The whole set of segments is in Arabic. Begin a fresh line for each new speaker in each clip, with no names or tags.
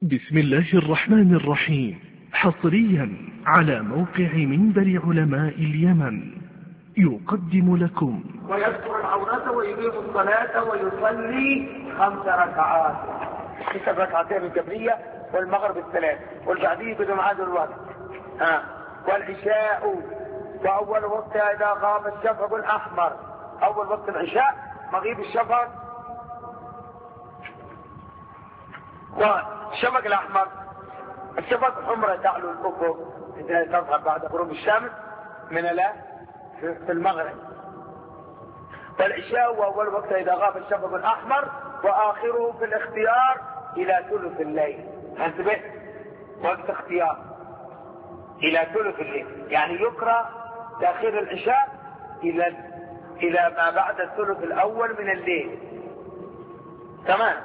بسم الله الرحمن الرحيم. حصريا على موقع منبر علماء اليمن يقدم لكم
ويذكر العورة ويقيم الصلاة ويصلي 5 ركعات، 6 ركعتين القبلية والمغرب الثلاث والبعدية بدون عاد الوقت. والعشاء وأول وقتها إذا غاب الشفق الأحمر. أول وقت العشاء مغيب الشفق والشفق الأحمر. الشفق حمرة تعلو الأفق تظهر بعد غروب الشمس من في المغرب. والعشاء وأول وقت إذا غاب الشفق الأحمر وآخره في الاختيار إلى ثلث الليل. انتبه، وقت اختيار إلى ثلث الليل، يعني يكره تأخير العشاء إلى ما بعد الثلث الأول من الليل. تمام.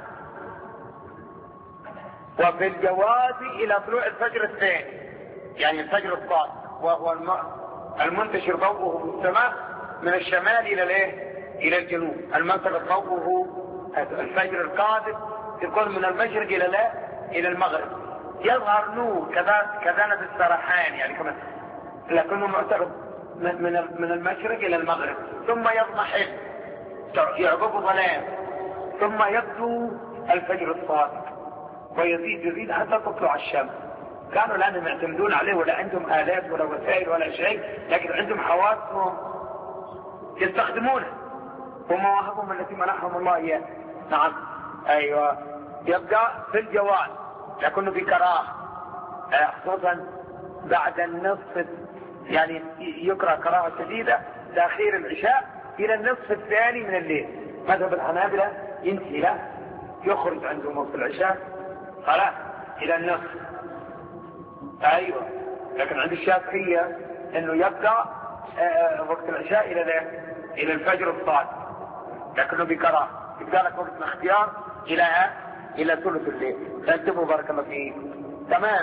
وفي الجواز إلى طلوع الفجر الثاني، يعني الفجر الصادق، وهو المنتشر ضوءه في السماء من الشمال إلى الجنوب. المنتشر ضوءه الفجر القادم يكون من المشرق إلى المغرب. يظهر نور كذلك السرحان، يعني كمان لكنه معترض من المشرق إلى المغرب، ثم يضمحل يعقبه ظلام، ثم يبدو الفجر الصادق ويزيد حتى تطلع الشمس. كانوا لأنهم يعتمدون عليه ولا عندهم آلات ولا وسائل ولا شيء، لكن عندهم حواسهم يستخدمونه ومواهبهم التي منحهم الله إياه. نعم، أيوة. يبقى في الجواز لكنه بكراهة، خصوصا بعد النصف، يعني يكره كراهة شديدة تأخير العشاء إلى النصف الثاني من الليل. مذهب الحنابلة ينتهي له، يخرج عندهم في العشاء خلاص إلى النصف. أيوة. لكن عند الشافعية إنه يبقى وقت العشاء إلى الفجر الصادق، لكنه بكراهة. يبقى لك وقت الاختيار إلى ثلث الليل. فانتبهوا بارك الله فيك. تمام.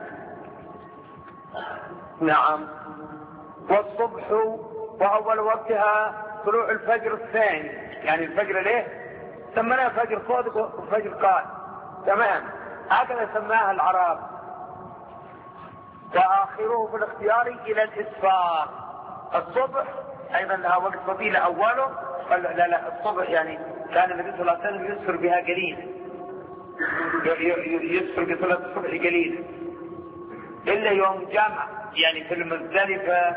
نعم. والصبح وأول وقتها طلوع الفجر الثاني، يعني الفجر سمناه فجر صادق وفجر قائم. تمام، هكذا سماها العرب. وآخره في الاختيار إلى الإسفار. الصبح أيضا لها وقت فضيلة. أوله لا الصبح يعني كان النبي صلى الله عليه وسلم يسفر بها قليلا، يسفر بصلاة الصبح قليلا، إلا يوم جمع، يعني في المزدلفة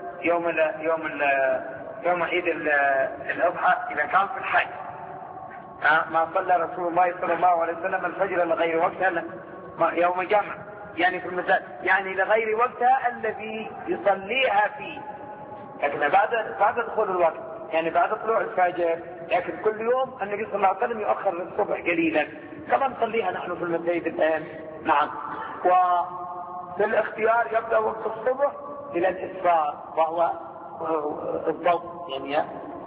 يوم عيد الأضحى إذا كان في الحج. ما صلى رسول الله صلى الله عليه وسلم الفجر لغير وقتها يوم جمع، يعني في المساء، يعني لغير وقتها الذي يصليها فيه، لكن بعد دخول الوقت، يعني بعد طلوع الفجر. لكن كل يوم النبي صلى الله عليه وسلم يؤخر الصبح قليلا كما نصليها نحن في المساجد الآن. نعم. وفي الاختيار يبدأ وقت الصبح إلى الإسفار وهو الضوء، يعني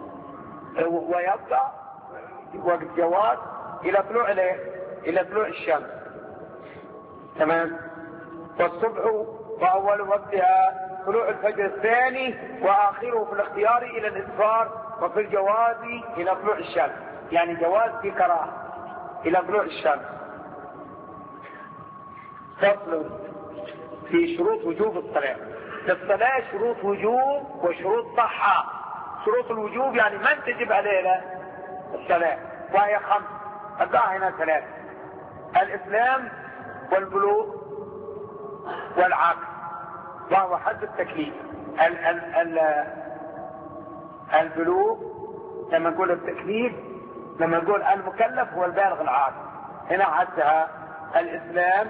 ويبدأ وقت جواز إلى طلوع الشمس. تمام. والصبح وأول وقتها طلوع الفجر الثاني وآخره في الاختيار إلى الإسفار. وفي الجواز إلى طلوع الشمس، يعني جواز في كراهة إلى طلوع الشمس. فصل في شروط وجوب الصلاة. للصلاة شروط وجوب وشروط صحة. شروط الوجوب يعني من تجب علينا الصلاة، وهي 5. أدعى هنا 3: الإسلام والبلوغ والعقل، وهو حد التكليف. البلوغ لما نقول التكليف، لما نقول المكلف هو البالغ العاقل. هنا عدها الإسلام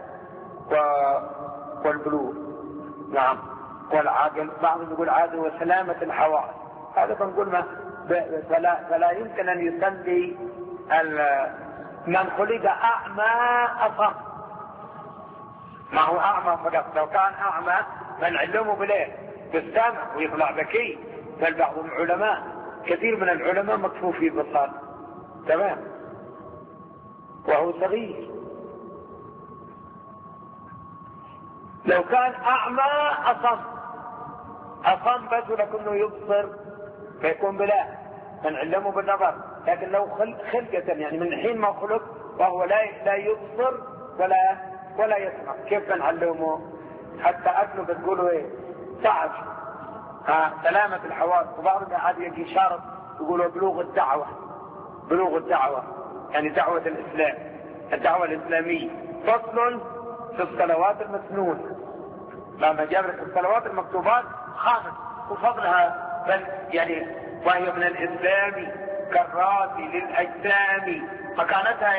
والبلوغ. نعم. والعاقل بعضهم يقول عاقل وسلامة الحواس. هذا بنقول فلا يمكن أن يصلي من خلق أعمى أصم. ما هو أعمى فقط، لو كان أعمى فنعلمه بالسمع ويطلع ذكي. بل بعض العلماء، كثير من العلماء مكفوفي بالبصر. تمام، وهو صغير. لو كان أعمى أصم بس لكنه يبصر فيكون بلا فنعلمه بالنظر. لكن لو خلقة، يعني من حين ما خلق وهو لا يبصر ولا يسمع. كيف نعلمه؟ حتى أكله بتقولوا إيه؟ صعب. سلامة الحواس. وبعضهم عاد يجي شرط يقولوا بلوغ الدعوة يعني دعوة الإسلام، الدعوة الإسلامية. فصل في الصلوات المسنونة، لما جابت الصلوات المكتوبات 5 وفضلها بل يعني وهي من الإسلام كالراسي للأجسام. مكانتها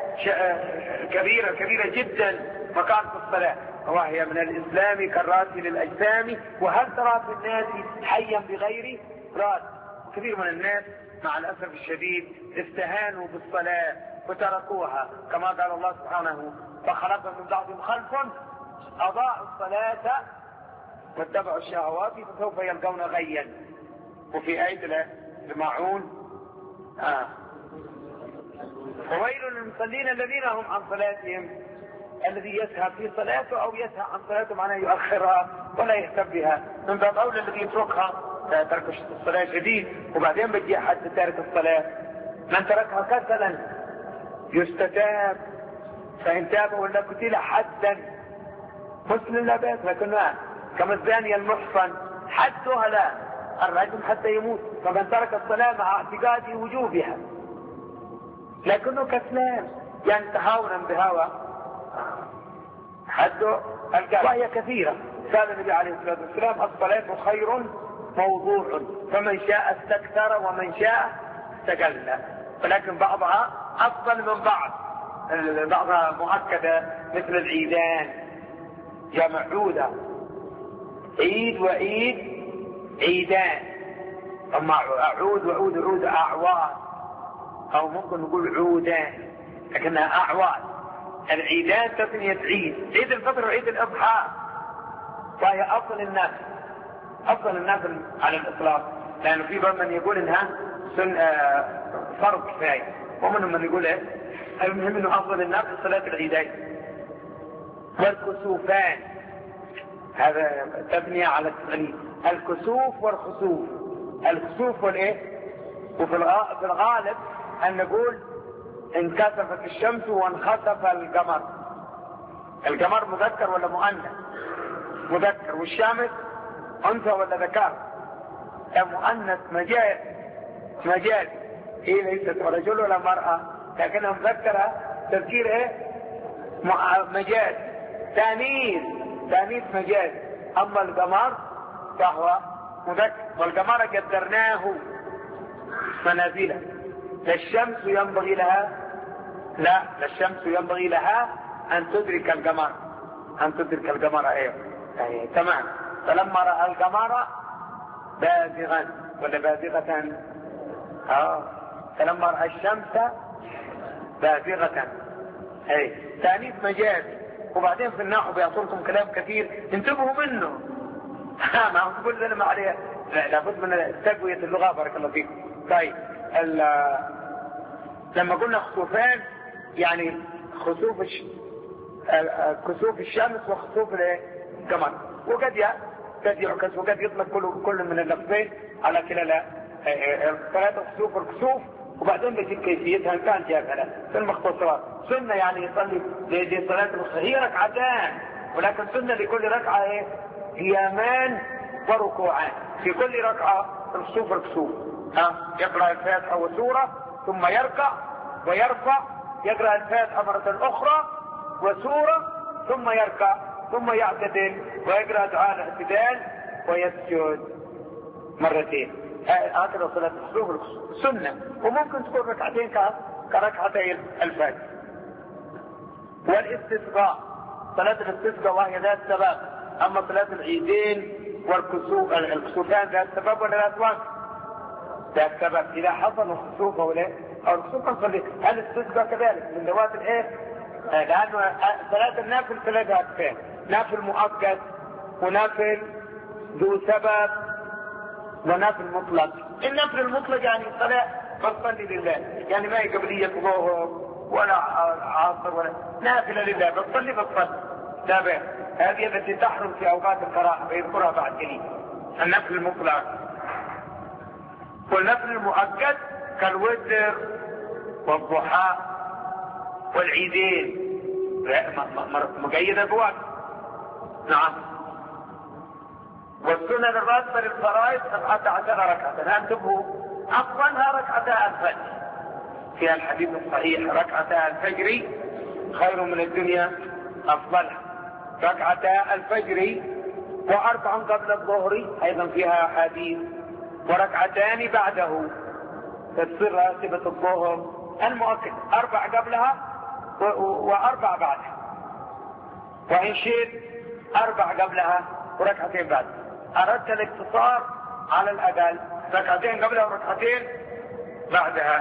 كبيرة جدا مكانة الصلاة. وهي من الإسلام كالراسي للأجسام. وهل ترى في الناس حيا بغير راس؟ كثير من الناس مع الأسف الشديد استهانوا بالصلاة وتركوها، كما قال الله سبحانه: فخلف من بعضهم خلف أضاعوا الصلاة واتبعوا الشهوات فسوف يلقون غيا. وفي آية الماعون: وويل للمصلين الذين هم عن صلاتهم، الذي يسهى في صلاته أو يسهى عن صلاته معناه يؤخرها ولا يهتم بها. من باب أولى الذي يتركها ترك الصلاة شديد. وبعدين بيجي حد تارك الصلاة من تركها كسلا يستتاب، فإن تاب ولا قتل حدا مسلم لا بأس. لكنها كما الزانية المحصن حدها لا الرجم حتى يموت. فمن ترك الصلاة مع اعتقاد وجوبها لكنه كسلان يعني تهاونا بهوى حده القلب. وهي كثيرة. قال النبي عليه الصلاة والسلام: الصلاة خير موضوع، فمن شاء استكثر ومن شاء استقل. ولكن بعضها أفضل من بعضها مؤكدة، مثل العيدان جمع عودة، عيد وعيد عيدان. أما عود وعود أعواد، أو ممكن نقول عودان لكنها أعواد. العيدان تثنية عيد، عيد الفطر وعيد الأضحى. فهي أفضل الناس على الإطلاق، لأنه في بعض من يقول إنها فرض كفاية، ومنهم من يقول المهم إنه أفضل الناس صلاة العيدين. والكسوفان هذا تبني على التغني، الكسوف والخسوف. الكسوف والإيه؟ وفي الغالب أن نقول انكسفت الشمس وانخسف القمر. القمر مذكر ولا مؤنث؟ مذكر. والشمس أنثى ولا ذكر؟ مؤنث مجاز. هي ليست رجل ولا مرأة، لكنها مذكرة تذكير ايه؟ مجاز. تانيث مجاز. أما القمر فهو مذكر. والقمر قدرناه منازله. للشمس ينبغي لها أن تدرك القمر ايه؟ تمام. فلما رأى القمر بازغا ولا بازغة، فلما رأى الشمس بازغة، تانيث مجاز. وبعدين في النحو بيعطونكم كلام كثير انتبهوا منه. ما هو تقول لنا ما عليه، لابد من تقوية اللغة. بارك الله فيكم. طيب لما قلنا خسوفان يعني كسوف الشمس وخسوف القمر. وقد يعكس وقد يطلق كل من اللفظين على كلا ثلاثة خسوف والكسوف. وبعدين بيجيب كيفيتها ان كان جاهلة في المختصرات. سنة يعني يصلي زي صلاة هي ركعتان، ولكن سنة لكل ركعة قيامان وركوعان. في كل ركعة الخسوف والكسوف. يقرأ الفاتحة وسورة ثم يركع ويرفع، يقرأ الفاتحة مرة أخرى وسورة ثم يركع ثم يعتدل ويقرأ دعاء الاعتدال ويسجد مرتين. هكذا صلاة الخسوف والكسوف سنة. وممكن تكون ركعتين كركعتي الفجر. والاستسقاء، صلاة الاستسقاء وهي ذات سبب. أما صلاة العيدين الكسوفان ذات سبب ولا ذات وقت؟ ذات سبب. إذا حصل الخسوف أو الخسوف نصلي. الاستسقاء كذلك من ذوات لأنه صلاة النافل ثلاث أقسام: نافل مؤكد ونافل ذو سبب ونافل مطلق. النافل المطلق يعني صلاة بصلي لله، يعني ما هي قبلية ظهر ولا عصر ولا نافلة لله، بصلي لا بأس. هذه التي تحرم في أوقات الكراهة ويذكرها بعد قليل. النافل المطلق. والنافل المؤكد كالوتر والضحى والعيدين مقيدة بوقت. نعم. والسنن الراتبة للفرائض 17 ركعة، انتبهوا، أفضلها ركعتا الفجر، في الحديث الصحيح ركعتا الفجر خير من الدنيا، أفضلها ركعتا الفجر، وأربع قبل الظهر أيضا فيها حديث، وركعتان بعده، تصير راتبة الظهر المؤكد 4 قبلها و4 بعدها، وإن شئت 4 قبلها وركعتين بعد. أردت الاقتصار على الأقل 2 قبلها وركعتين بعدها،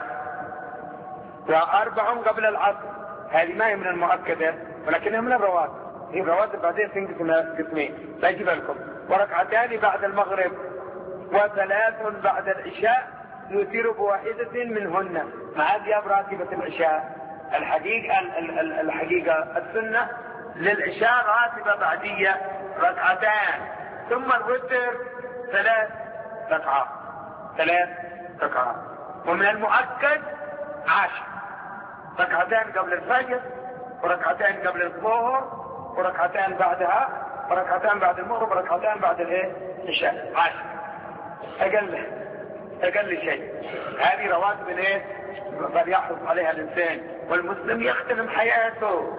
و4 قبل العصر، هذه ما هي من المؤكدة ولكنها من الرواتب، هي الرواتب بعدين تنقسم قسمين لا يجيب لكم، وركعتان بعد المغرب، و3 بعد العشاء يثير بواحدة منهن مع ذهاب راتبة العشاء. الحقيقة السنة للعشاء راتبة بعدية 2 ثم الوتر 3 ركعات، ومن المؤكد 10 2 قبل الفجر، وركعتين قبل الظهر، وركعتين بعدها، وركعتين بعد المغرب، وركعتين بعد العشاء، 10 اقل شيء. هذه رواتب بل يحرص عليها الانسان، والمسلم يختنم حياته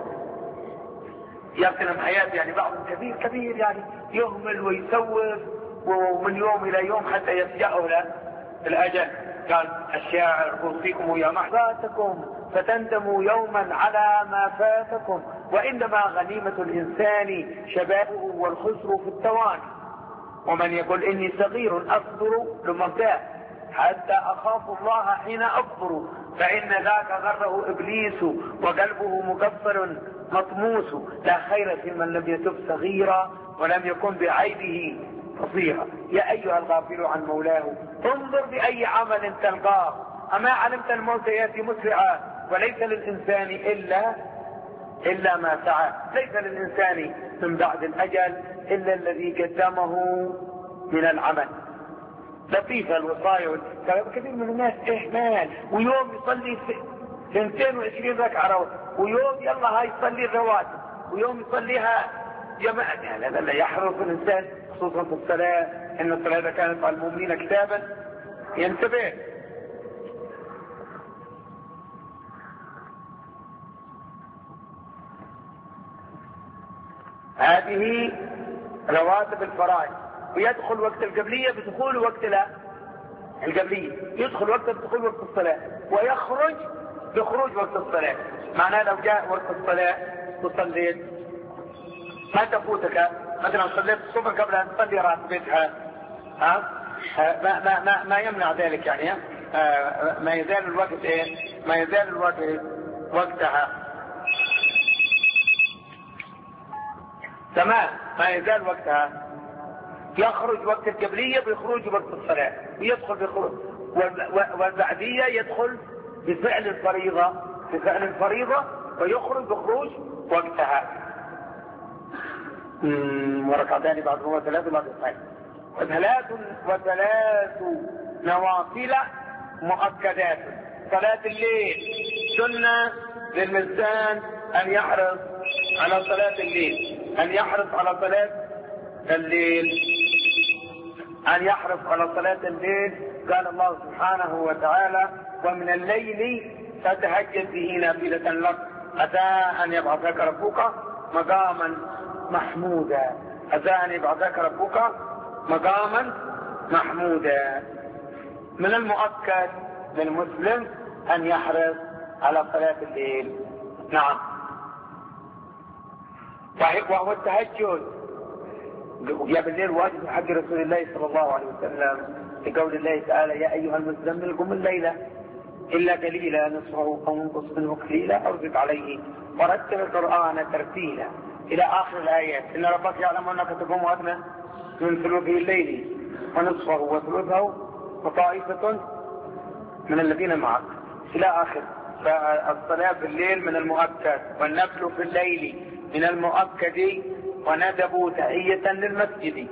يعني بعض كبير يعني يهمل ويسوف، ومن يوم الى يوم حتى يفجأه الاجل. قال الشاعر اوصيكم يا محفاتكم فتندموا يوما على ما فاتكم، وانما غنيمة الانسان شبابه والخسر في التواني، ومن يقول اني صغير اصبر لمبتاه حتى اخاف الله حين اكبر، فان ذاك غره ابليس وقلبه مكبر مطموس، لا خير في من لم يتب صغيرا ولم يكن بعيبه فصيحا. يا ايها الغافل عن مولاه انظر باي عمل تلقاه، اما علمت الموت ياتي مسرعا، وليس للانسان الا ما سعى، ليس للانسان من بعد الاجل الا الذي قدمه من العمل. لطيفة الوصايا، كثير من الناس اهمال، ويوم يصلي 22 ركعة ويوم يلا هاي يصلي الرواتب، ويوم يصليها جماعة. هذا لا يحرص الانسان خصوصا في الصلاة، ان الصلاة كانت على المؤمنين كتابا ينتبه. هذه رواتب الفرائض، ويدخل وقت القبلية بدخول وقت القبلية، يدخل وقت بدخول وقت الصلاة، ويخرج بخروج وقت الصلاة. معناه لو جاء وقت الصلاة وصليت ما تفوتك، مثلا صليت الصبح قبل ان تصلي راتبتها، ما يمنع ذلك يعني، ما يزال الوقت ما يزال الوقت وقتها تمام، ما يزال وقتها. يخرج وقت القبلية بخروج وقت الصلاة، ويدخل بخروج، والبعدية يدخل بفعل الفريضة ويخرج بخروج وقتها. وركعتان بعد هو 3 بعد الصلاة، وثلاث نوافل مؤكدات. صلاة الليل سنة للإنسان أن يحرص على صلاة الليل، أن يحرص على صلاة الليل. قال الله سبحانه وتعالى ومن الليل فتهجد به نافلة لك عسى أن يبعثك ربك مقاما محمودا، عسى أن يبعثك ربك مقاما محمودا. من المؤكد للمسلم أن يحرص على صلاة الليل. نعم. وهو التهجد يا بالليل واجب حق رسول الله صلى الله عليه وسلم، لقول الله تعالى يا ايها المزمل قم الليل الا قليلا نصفه او انقص منه قليلا او زد عليه ورتل القران ترتيلا الى اخر الايات. ان ربك يعلم انك تقوم ادنى من ثلثه الليل ونصفه وثلثه وطائفه من الذين معك الى اخر. فالصلاه في الليل من المؤكد، والنفل في الليل من المؤكد، وندبوا تحية للمسجد.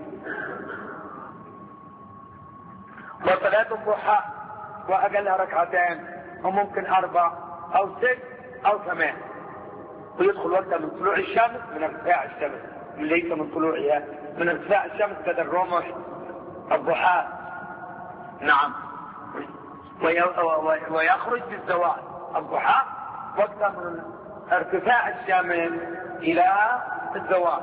وصلاة الضحى وأقلها 2 وممكن 4 أو 6 أو 8. ويدخل وقتها من طلوع الشمس، من ارتفاع الشمس، ليس من طلوعها، من ارتفاع الشمس كذا الرمح الضحى. نعم. ويخرج بالزوال الضحى وقتها من ارتفاع الشمس إلى الزوال.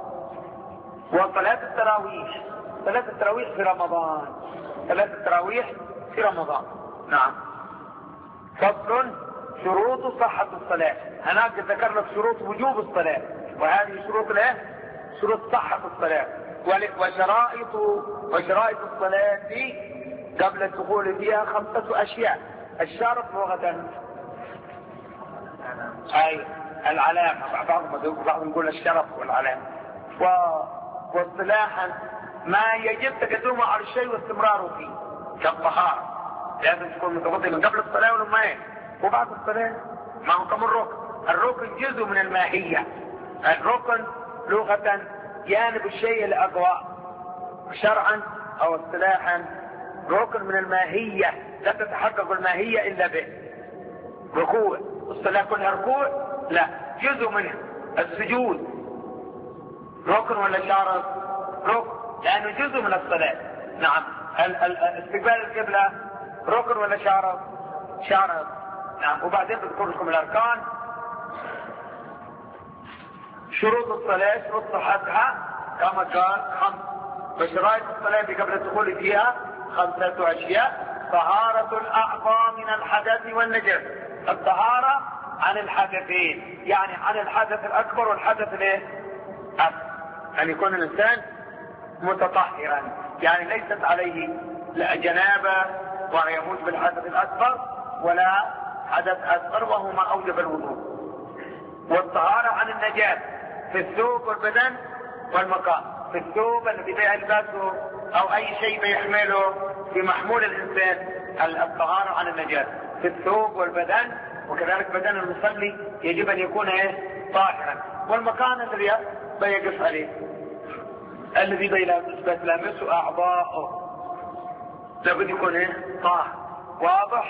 وصلاة التراويح، صلاة التراويح في رمضان، صلاة التراويح في رمضان. نعم. فصل: شروط صحة الصلاة. هناك ذكر لك شروط وجوب الصلاة، وهذه شروط الايه؟ شروط صحة الصلاة. وشرائط الصلاة قبل الدخول فيها 5 أشياء. الشرط لغة أي العلامة، بعضهم يقول الشرط والعلامة. واصطلاحا ما يجب تقدمه على الشيء واستمراره فيه، كالطهارة لازم تكون متوضئ من قبل الصلاة والماء وبعد الصلاة. ما هو كم الركن جزء من الماهية. الركن لغة جانب الشيء الأقوى، شرعا أو اصطلاحا ركن من الماهية، لا تتحقق الماهية إلا به. ركوع، الصلاة كلها ركوع؟ لا، جزء منها. السجود ركن ولا شرط؟ ركن، لأنه جزء من الصلاة. نعم. استقبال القبلة ركن ولا شرط؟ شرط. نعم. وبعدين بذكر لكم الأركان. شروط الصلاة، شروط صحتها كما قال 5. وشرائط الصلاة قبل الدخول فيها 5 أشياء. طهارة الأعضاء من الحدث والنجس، الطهارة عن الحدثين، يعني عن الحدث الأكبر والحدث الأصغر، أن يكون الإنسان متطهرا، يعني ليست عليه لا جنابة وهو يموت بالحدث الأكبر ولا حدث أصغر وهو ما أوجب الوضوء. والطهارة عن النجاسة في الثوب والبدن والمكان. في الثوب الذي يلبسه أو أي شيء يحمله في محمول الإنسان، الطهارة عن النجاسة في الثوب والبدن، وكذلك بدن المصلي يجب أن يكون طاهرا. والمكان الذي بيقف عليه، الذي بيلامسه أعضاءه، لابد يكون طاهر. واضح؟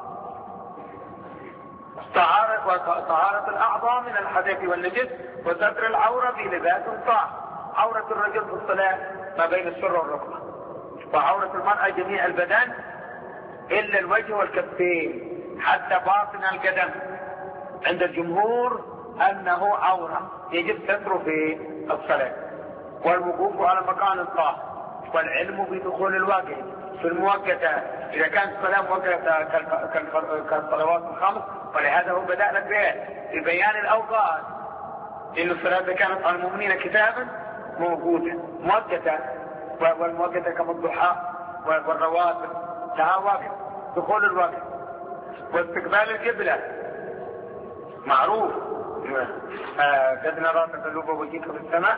طهارة الأعضاء من الحدث والنجس، وستر العورة في لباس طاهر. عورة الرجل في الصلاة ما بين السرة والركبة، وعورة المرأة جميع البدن إلا الوجه والكفين حتى باطن القدم. عند الجمهور أنه عورة يجب ستره في الصلاة. والوقوف على مكان الطاهر، والعلم بدخول الواقع في المؤقتة إذا كانت الصلاة مؤقتة كالصلوات الخمس. ولهذا هو بدأ لك في بيان الأوقات، لأن الصلاة كانت على المؤمنين كتابا موجودة مؤقتة، والمؤقتة كما الضحى والرواتب لها واقع، دخول الواقع. واستقبال القبلة معروف، قد نرى تقلب وجهك في السماء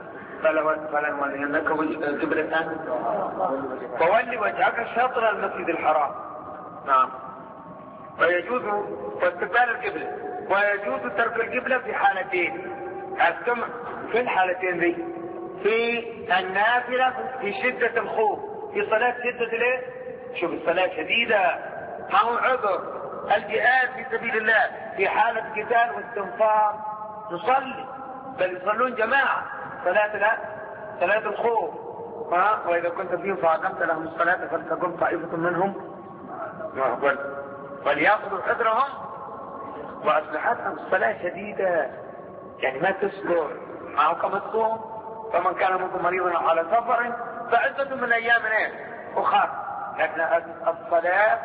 فلنولينك قبلة فولي وجهك شطر المسجد الحرام. نعم. ويجوز استقبال القبلة، ويجوز ترك القبلة في حالتين. السمع في الحالتين دي: في النافلة في شدة الخوف، في صلاة شدة الايه؟ شوف الصلاة شديدة ما هو عذر. الجهاد في سبيل الله في حالة قتال واستنفار نصلي، بل يصلون جماعة صلاة الخوف. وإذا كنت فيهم فأقمت لهم الصلاة فلتقم طائفة منهم وليأخذوا حذرهم وأسلحتهم. الصلاة شديدة يعني ما تسكر، ما هو كما الصوم. فمن كان منكم مريضا على سفر فعدة من أيام أخرى. لكن الصلاة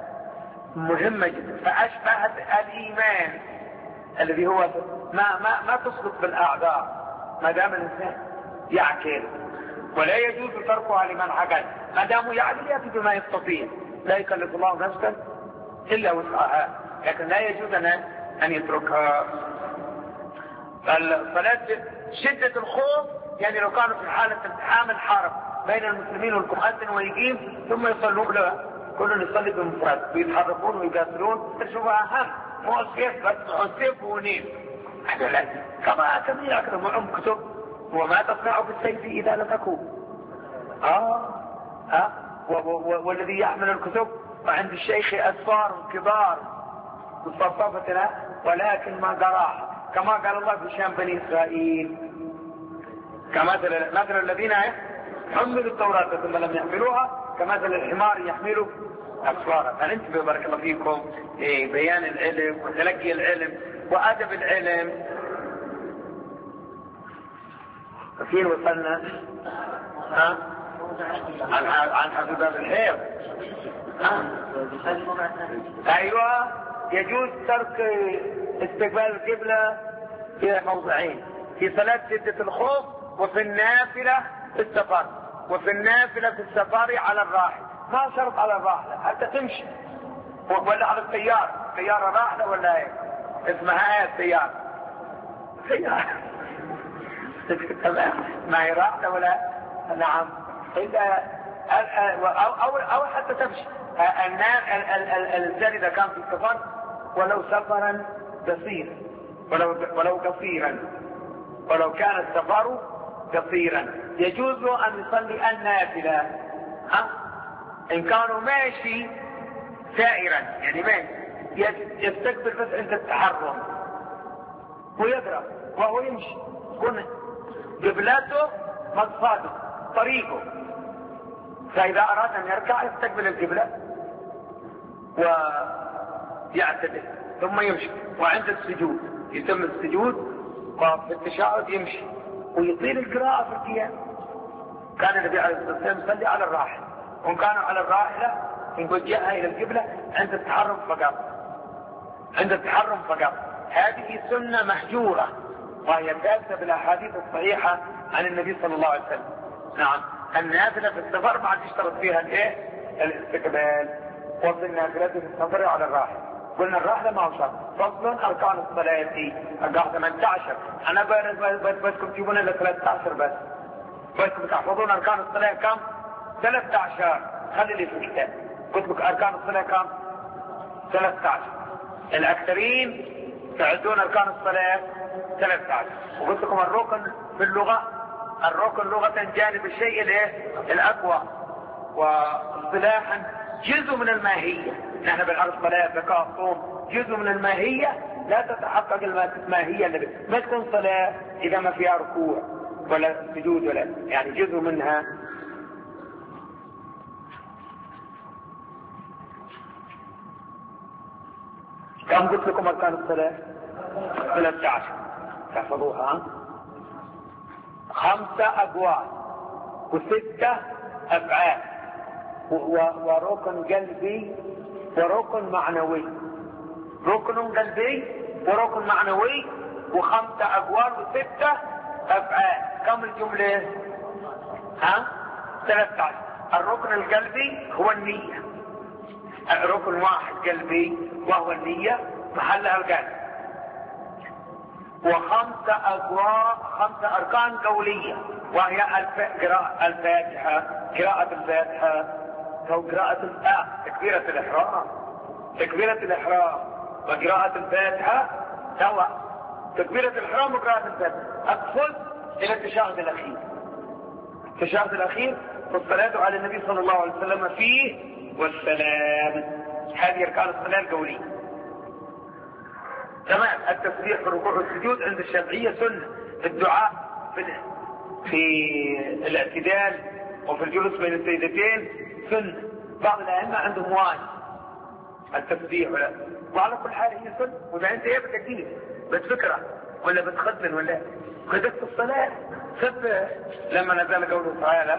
مهمة جدا، فأشبهت الإيمان الذي هو ما تسقط بالأعذار ما دام الإنسان يعقل. ولا يجوز تركها لمن عقل، ما دام يعقل يأتي بما يستطيع، لا يكلف الله نفسا إلا وسعها، لكن لا يجوز أن يتركها. الصلاة شدة الخوف يعني لو كانوا في حالة التحام الحرب بين المسلمين والكفار ويقيم ثم يصلون له، كل يصلي بمفرد ويتحركون ويقاتلون. شوفها أهم، مو السيف بس، السيف ونيم كما تبني أكثر معهم كتب. وما تصنع بالسيف إذا لم تكون والذي يحمل الكتب وعند الشيخ أسفار كبار مصففتنا ولكن ما قراها كما قال الله في شان بني إسرائيل مثل الذين حملوا التوراة ثم لم يحملوها كمثل الحمار يحمله أسفارا. فننتبه بارك الله فيكم بيان العلم وتلقي العلم وأدب العلم. فين وصلنا؟ عن حدود الحيض. أيوة، يجوز ترك استقبال القبلة في موضعين: في صلاة شدة الخوف، وفي النافلة في السفر. وفي النافلة في السفر على الراحل، ما شرط على الراحلة حتى تمشي، ولا على السيارة راحلة ولا ايه اسمها ايه السيارة ما هي راحلة ولا نعم او حتى تمشي. الانسان اذا كان في السفر ولو سفرا قصيرا ولو كان السفر قصيرا يجوز له ان يصلي النافلة ان كانوا ماشي سائرا، يعني ماشي يستقبل بس عند التحرم ويقرأ وهو يمشي، كن قبلته مقصده طريقه، فاذا اراد ان يركع يستقبل القبلة ويعتدل ثم يمشي، وعند السجود يتم السجود، وفي التشهد يمشي ويطيل القراءة في القيام. كان النبي عليه الصلاة والسلام يصلي على الراحل، وان كانوا على الراحلة يوجهها الى القبلة عند التحرم فقط. هذه سنة محجورة، وهي ثابتة بالاحاديث الصحيحة عن النبي صلى الله عليه وسلم. نعم، النافلة في السفر ما تشترط فيها الاستقبال، وفي النافلة في السفر على الراحل. قلنا الراحلة ما هو شرط. فصل اركان الصلاة ارجع 18. انا بدكم تجيبون الى 13 بس بدكم تحفظون اركان الصلاة كم؟ 13. خلي لي في الكتاب قلت لك اركان الصلاة كم؟ 13. الاكثرين تعدون اركان الصلاة 13. وقلت لكم الركن في اللغة، الركن لغة جانب الشيء الاقوى، واصطلاحا جزء من الماهية. نحن بالعرض صلاة زكاة صوم جزء من الماهية، لا تتحقق الماهية اللي ما تكون صلاة اذا ما فيها ركوع ولا سجود ولا، يعني جزء منها. كم قلت لكم اركان الصلاة؟ 13 تحفظوها. 5 اقوال و6 افعال وركن قلبي وركن معنوي. ركن قلبي وركن معنوي و5 اقوال و6 افعال. كم الجملة؟ 13. الركن القلبي هو النية، ركن واحد قلبي وهو النية محلها القلب. و5 أقوال، 5 أركان قولية، وهي قراءة الفاتحة أو قراءة تكبيرة الإحرام وقراءة الفاتحة سواء. تكبيرة الإحرام وقراءة الفاتحة أقصد إلى التشهد الأخير والصلاة على النبي صلى الله عليه وسلم فيه والسلام. هذه أركان الصلاة القولية. تمام. التسبيح في الركوع والسجود عند الشافعية سنة. الدعاء في الاعتدال وفي الجلوس بين السيدتين سنة. بعض الأئمة عندهم واجب التسبيح وعلى كل حال هي سنة. وإذا أنت بتكتير بتفكرة ولا بتخدم ولا قدست الصلاة سبح لما نزل قوله تعالى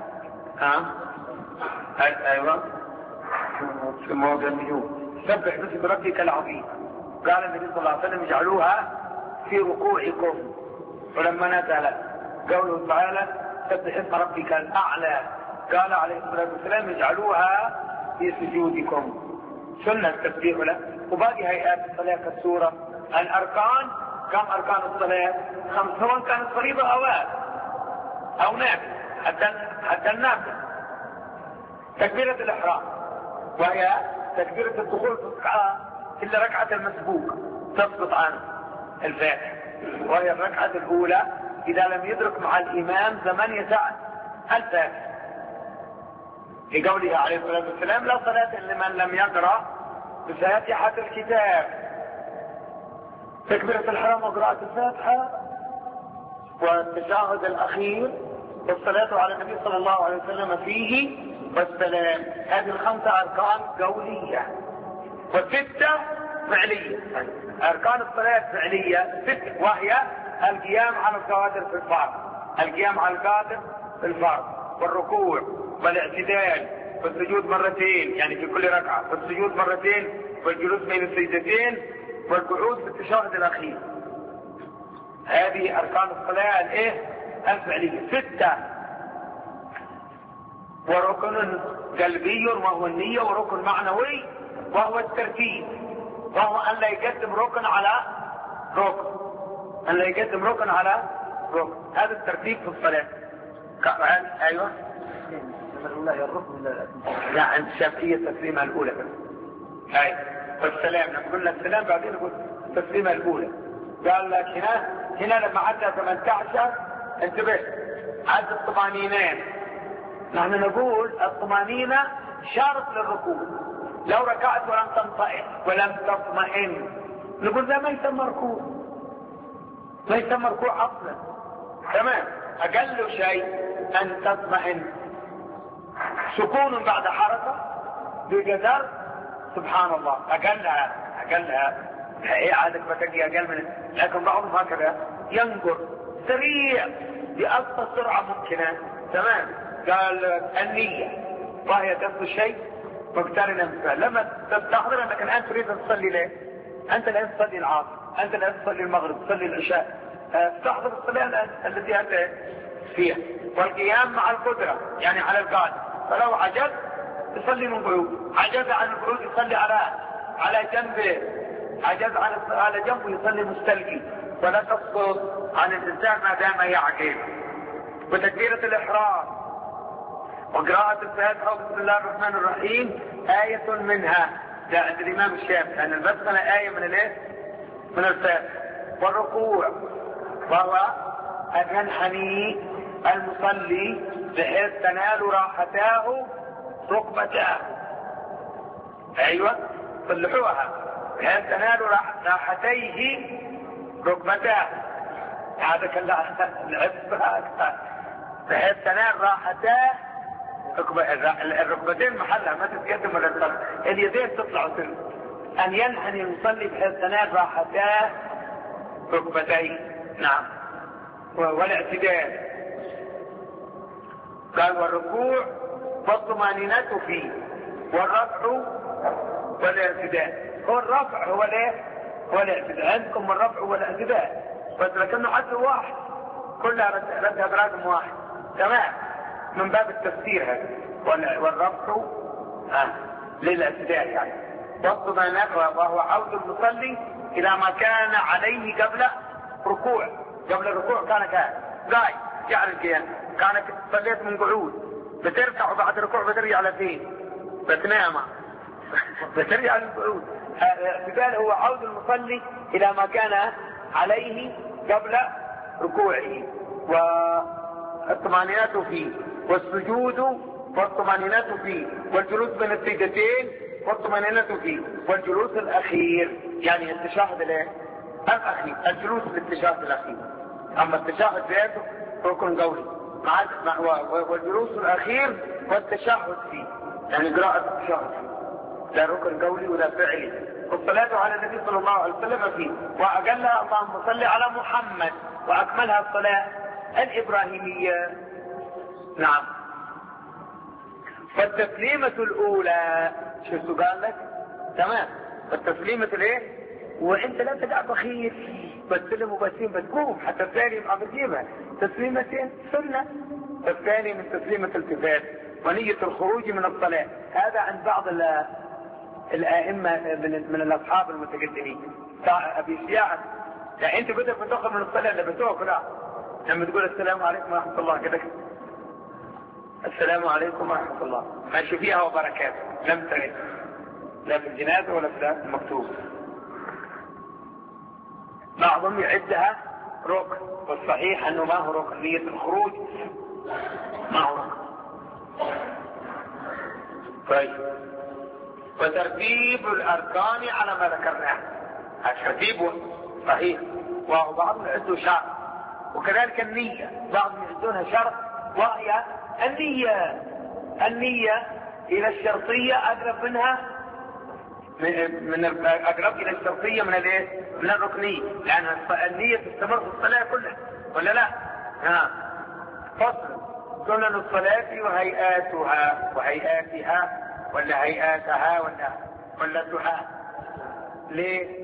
أيوة في موضع النجوم سبح باسم ربك العظيم. قال النبي صلى الله عليه وسلم اجعلوها في ركوعكم. ولما نزل قوله تعالى سبح اسم ربك الأعلى قال عليه الصلاة والسلام اجعلوها في سجودكم. سنة التسبيح له. وباقي هيئات الصلاة كالسورة. الأركان كم أركان الصلاة؟ 5 سواء كانت فريضة أو نافلة. حتى النافلة تكبيرة الإحرام وهي تكبيرة الدخول في الركعة إلا ركعة المسبوق تسقط عن الفاتحة، وهي الركعة الأولى إذا لم يدرك مع الإمام 8 ساعات الفاتحة، لقوله عليه الصلاة والسلام لا صلاة لمن لم يقرأ بفاتحة الكتاب. تكبيرة الحرام وقراءة الفاتحة والتشهد الأخير والصلاة على النبي صلى الله عليه وسلم فيه والسلام. هذه الخمسة أركان قولية وستة فعلية. أركان الصلاة فعلية ستة، وهي القيام على القوادر في الفرض، القيام على القادر في الفرض، والركوع والاعتدال والسجود مرتين يعني في كل ركعة، والسجود مرتين، والجلوس بين السجدتين، والقعود في التشهد الأخير. هذه أركان الصلاة الايه الفعلية ستة. وركن قلبي وهو النية، وركن معنوي وهو الترتيب، وهو أن لا يقدم ركن على ركن، أن لا يقدم ركن على ركن. هذا الترتيب في الصلاة. أيوة لا، عند الشافعية التسليمة الأولى بس. هاي والسلام، لما قلنا السلام بعدين نقول التسليمة الأولى. قال لك هنا لما عدى 18 انتبه، عدى الطمانينين. نحن نقول الطمانينة شرط للركوع. لو ركعت ولم تنطئن ولم تطمئن نقول لا، ما يسمى ركوع، ما يسمى ركوع اصلا. تمام. اقل شيء ان تطمئن، سكون بعد حركة بقدر سبحان الله، اقلها ايه عادك بتجي اقل من، لكن بعضهم هكذا ينقر سريع بأقصى سرعة ممكنة. تمام. قال النية وهي قصد الشيء مقترنة بالفعل. لما تستحضر انك الان تريد ان تصلي ليه؟ انت الان تصلي العصر، انت الان تصلي المغرب، تصلي العشاء، تستحضر الصلاة التي انت فيها. والقيام مع القدرة يعني على القادر، فلو عجز يصلي من قعود، عجز عن القعود يصلي على جنبه، عجز على جنبه يصلي مستلقي، ولا تسقط عن الانسان ما دام يعقل. وتكبيرة الإحرام وقراءة الفاتحة وبسم الله الرحمن الرحيم آية منها، ده عند الإمام الشافعي أن البسملة آية من الايه؟ من الفاتحة. والركوع وهو أن ينحني المصلي بحيث تنال راحتاه ركبتاه. أيوة صلحوها، بحيث تنال راحتيه ركبتاه. هذا كان العباد بحيث تنال راحتاه الركبتين محلها ما تتقدم ولا تتقدم، اليدين تطلع وتنزل. ان ينحني المصلي بحيث تنال راحتاه ركبتيه. نعم. والاعتدال قال والركوع والطمانينة فيه، والرفع والاعتدال. هو الرفع هو الايه؟ هو الاعتدال. عندكم الرفع والاعتدال بس لكنه عدل واحد، كلها ردها برقم واحد. تمام. من باب التفسير هذا. والرفع للاعتدال يعني. والطمانينة وهو عود المصلي الى ما كان عليه قبل ركوع. قبل الركوع كان قاعد يعني القيام، كانك صليت من قعود، بتركع وبعد الركوع بترجع لفين؟ بتنام بترجع للقعود. الاعتدال هو عود المصلي الى ما كان عليه قبل ركوعه. والطمانينة فيه، والسجود والطمانينة فيه، والجلوس بين السجدتين والطمانينة فيه، والجلوس الاخير يعني التشهد الاخير، الجلوس للتشهد الاخير. اما التشهد ذاته ركن قولي، والجلوس الاخير والتشهد فيه يعني قراءة التشهد فيه، لا ركن قولي ولا فعلي. والصلاة على النبي صلى الله عليه وسلم فيه، واقلها اللهم صل على محمد، واكملها الصلاة الابراهيمية. نعم. فالتسليمة الاولى شو قال لك؟ تمام. والتسليمة الايه؟ وانت لا تدع بخير بتسلم وبسيم بتقوم حتى الثاني يبقى بتجيبها تسليمتين سنة. الثاني من تسليمة التفات ونية الخروج من الصلاة. هذا عند بعض الائمة من الاصحاب المتقدمين. ابي شياع يعني انت بدك بتخرج من الصلاة اللي بتوقف لا لما تقول السلام عليكم ورحمة الله كده، السلام عليكم ورحمة الله ماشي فيها وبركاته، لم ترد لا في الجنازة ولا في المكتوب. بعضهم يعدها ركن، والصحيح انه ما هو ركن، نية الخروج ما هو ركن. طيب. وترتيب الاركان على ما ذكرناه. الترتيب صحيح. وبعضهم يعدوا شرط، وكذلك النية بعضهم يعدونها شرط، وهي النية إلى الشرطية أقرب منها أقرب إلى الشرطية من الركنية، لأن النية تستمر في الصلاة كلها ولا لا؟ فصل سنن الصلاة وهيئاتها ولا هيئاتها ولا تها. ليه؟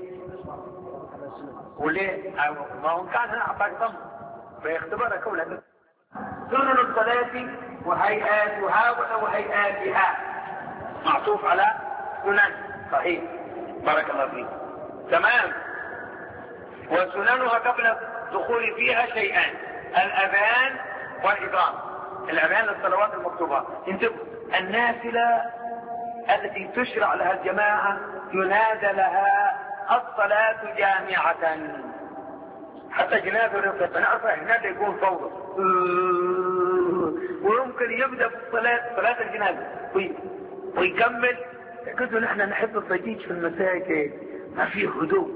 وليه؟ ما هو كان هنا عباك ضم فيختبرها كلها. سنن الصلاة وهيئاتها ولا هيئاتها، معطوف على سنن. صحيح، بارك الله فيك. تمام. وسننها قبل الدخول فيها شيئان: الأذان والإقام. الأذان للصلوات المكتوبات. انتبهوا، النافلة التي تشرع لها الجماعة ينادى لها الصلاة جامعة. حتى جنازة الرفضة نعرف هناك يكون فوضى ويمكن يبدأ في صلاة الجنازة ويكمل. كنتوا نحن نحب الضجيج في المساجد، ما في هدوء،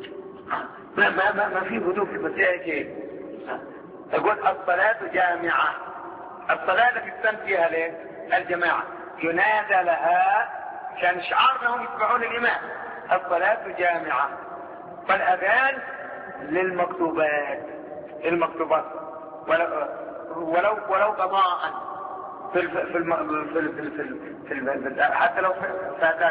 ما في هدوء في المساجد. يقول الصلاة جامعة، الصلاة التي تتم فيها الجماعة ينادى لها عشان شعارهم يتبعون الإمام الصلاة جامعة. فالأذان للمكتوبات، ولو قضاء في حتى لو فاتات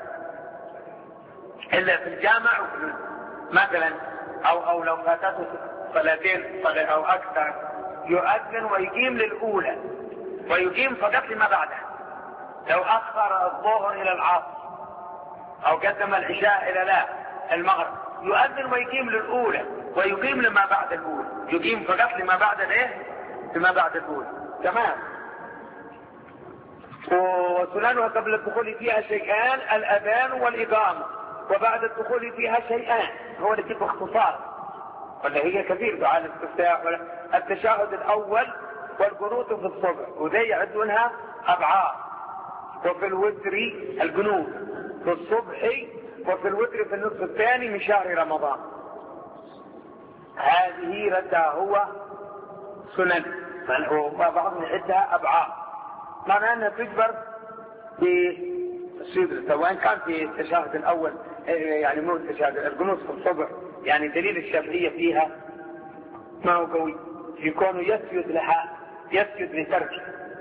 إلا في الجامع مثلا، أو لو فاتته صلاتين أو أكثر يؤذن ويقيم للأولى ويقيم فقط لما بعدها. لو أخر الظهر إلى العصر أو قدم العشاء إلى المغرب يؤذن ويقيم للأولى ويقيم لما بعد الأولى، يقيم فقط لما بعد لما بعد الأولى. تمام. وسننها قبل الدخول فيها شيئان: الأذان والإقامة، وبعد الدخول فيها شيئان. هو اللي يجيب اختصار ولا هي كثير دعاء الاستفتاح التشهد الأول والقنوت في الصبح، وذي يعدونها أبعاد. وفي الوتر القنوت في الصبح، وفي الوتر في النصف الثاني من شهر رمضان. هذه ردها هو سنن، وبعضهم يعدها أبعاد، معنى أنها تجبر بالسدر، وإن كان في التشهد الأول يعني مو التشهد القنوت في الصبح، يعني دليل الشافعية فيها ما هو قوي، يكون يسجد لها، يسجد لتركه.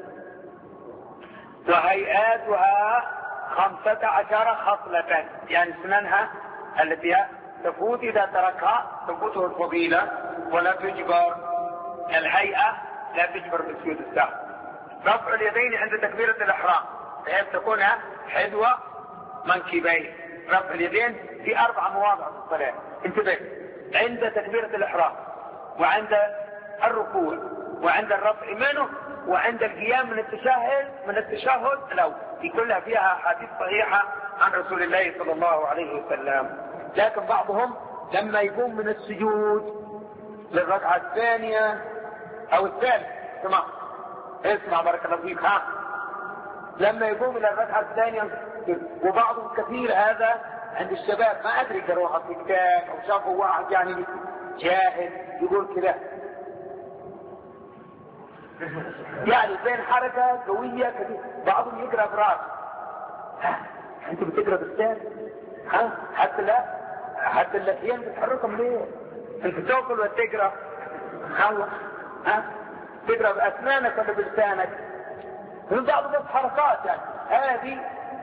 وهيئاتها 15 خصلة، يعني سننها التي تفوت إذا تركها تفوته الفضيلة ولا تجبر. الهيئة لا تجبر بالسجود السهو. رفع اليدين عند تكبيرة الإحرام بحيث تكون حذو منكبين. رفع اليدين في 4 مواضع في الصلاة، انتبه: عند تكبيرة الإحرام، وعند الركوع، وعند الرفع منه، وعند القيام من التشهد الأول. في كلها فيها أحاديث صحيحة عن رسول الله صلى الله عليه وسلم. لكن بعضهم لما يقوم من السجود للركعة الثانية أو الثالثة، اسمع بارك الله فيك، لما يقوم إلى الركعة الثانية، وبعضهم كثير هذا عند الشباب، ما أدري كروها في كتاب أو شافوا واحد يعني جاهل يقول كذا، يعني بين حركة قوية كثير. بعضهم يقرأ براس، أنت بتقرأ بالسان، حتى اللحيين بتحركهم ليه؟ أنت توصل وتقرأ، تقرأ بأسنانك ولا بلسانك؟ من بعض بس حركات يعني هذه.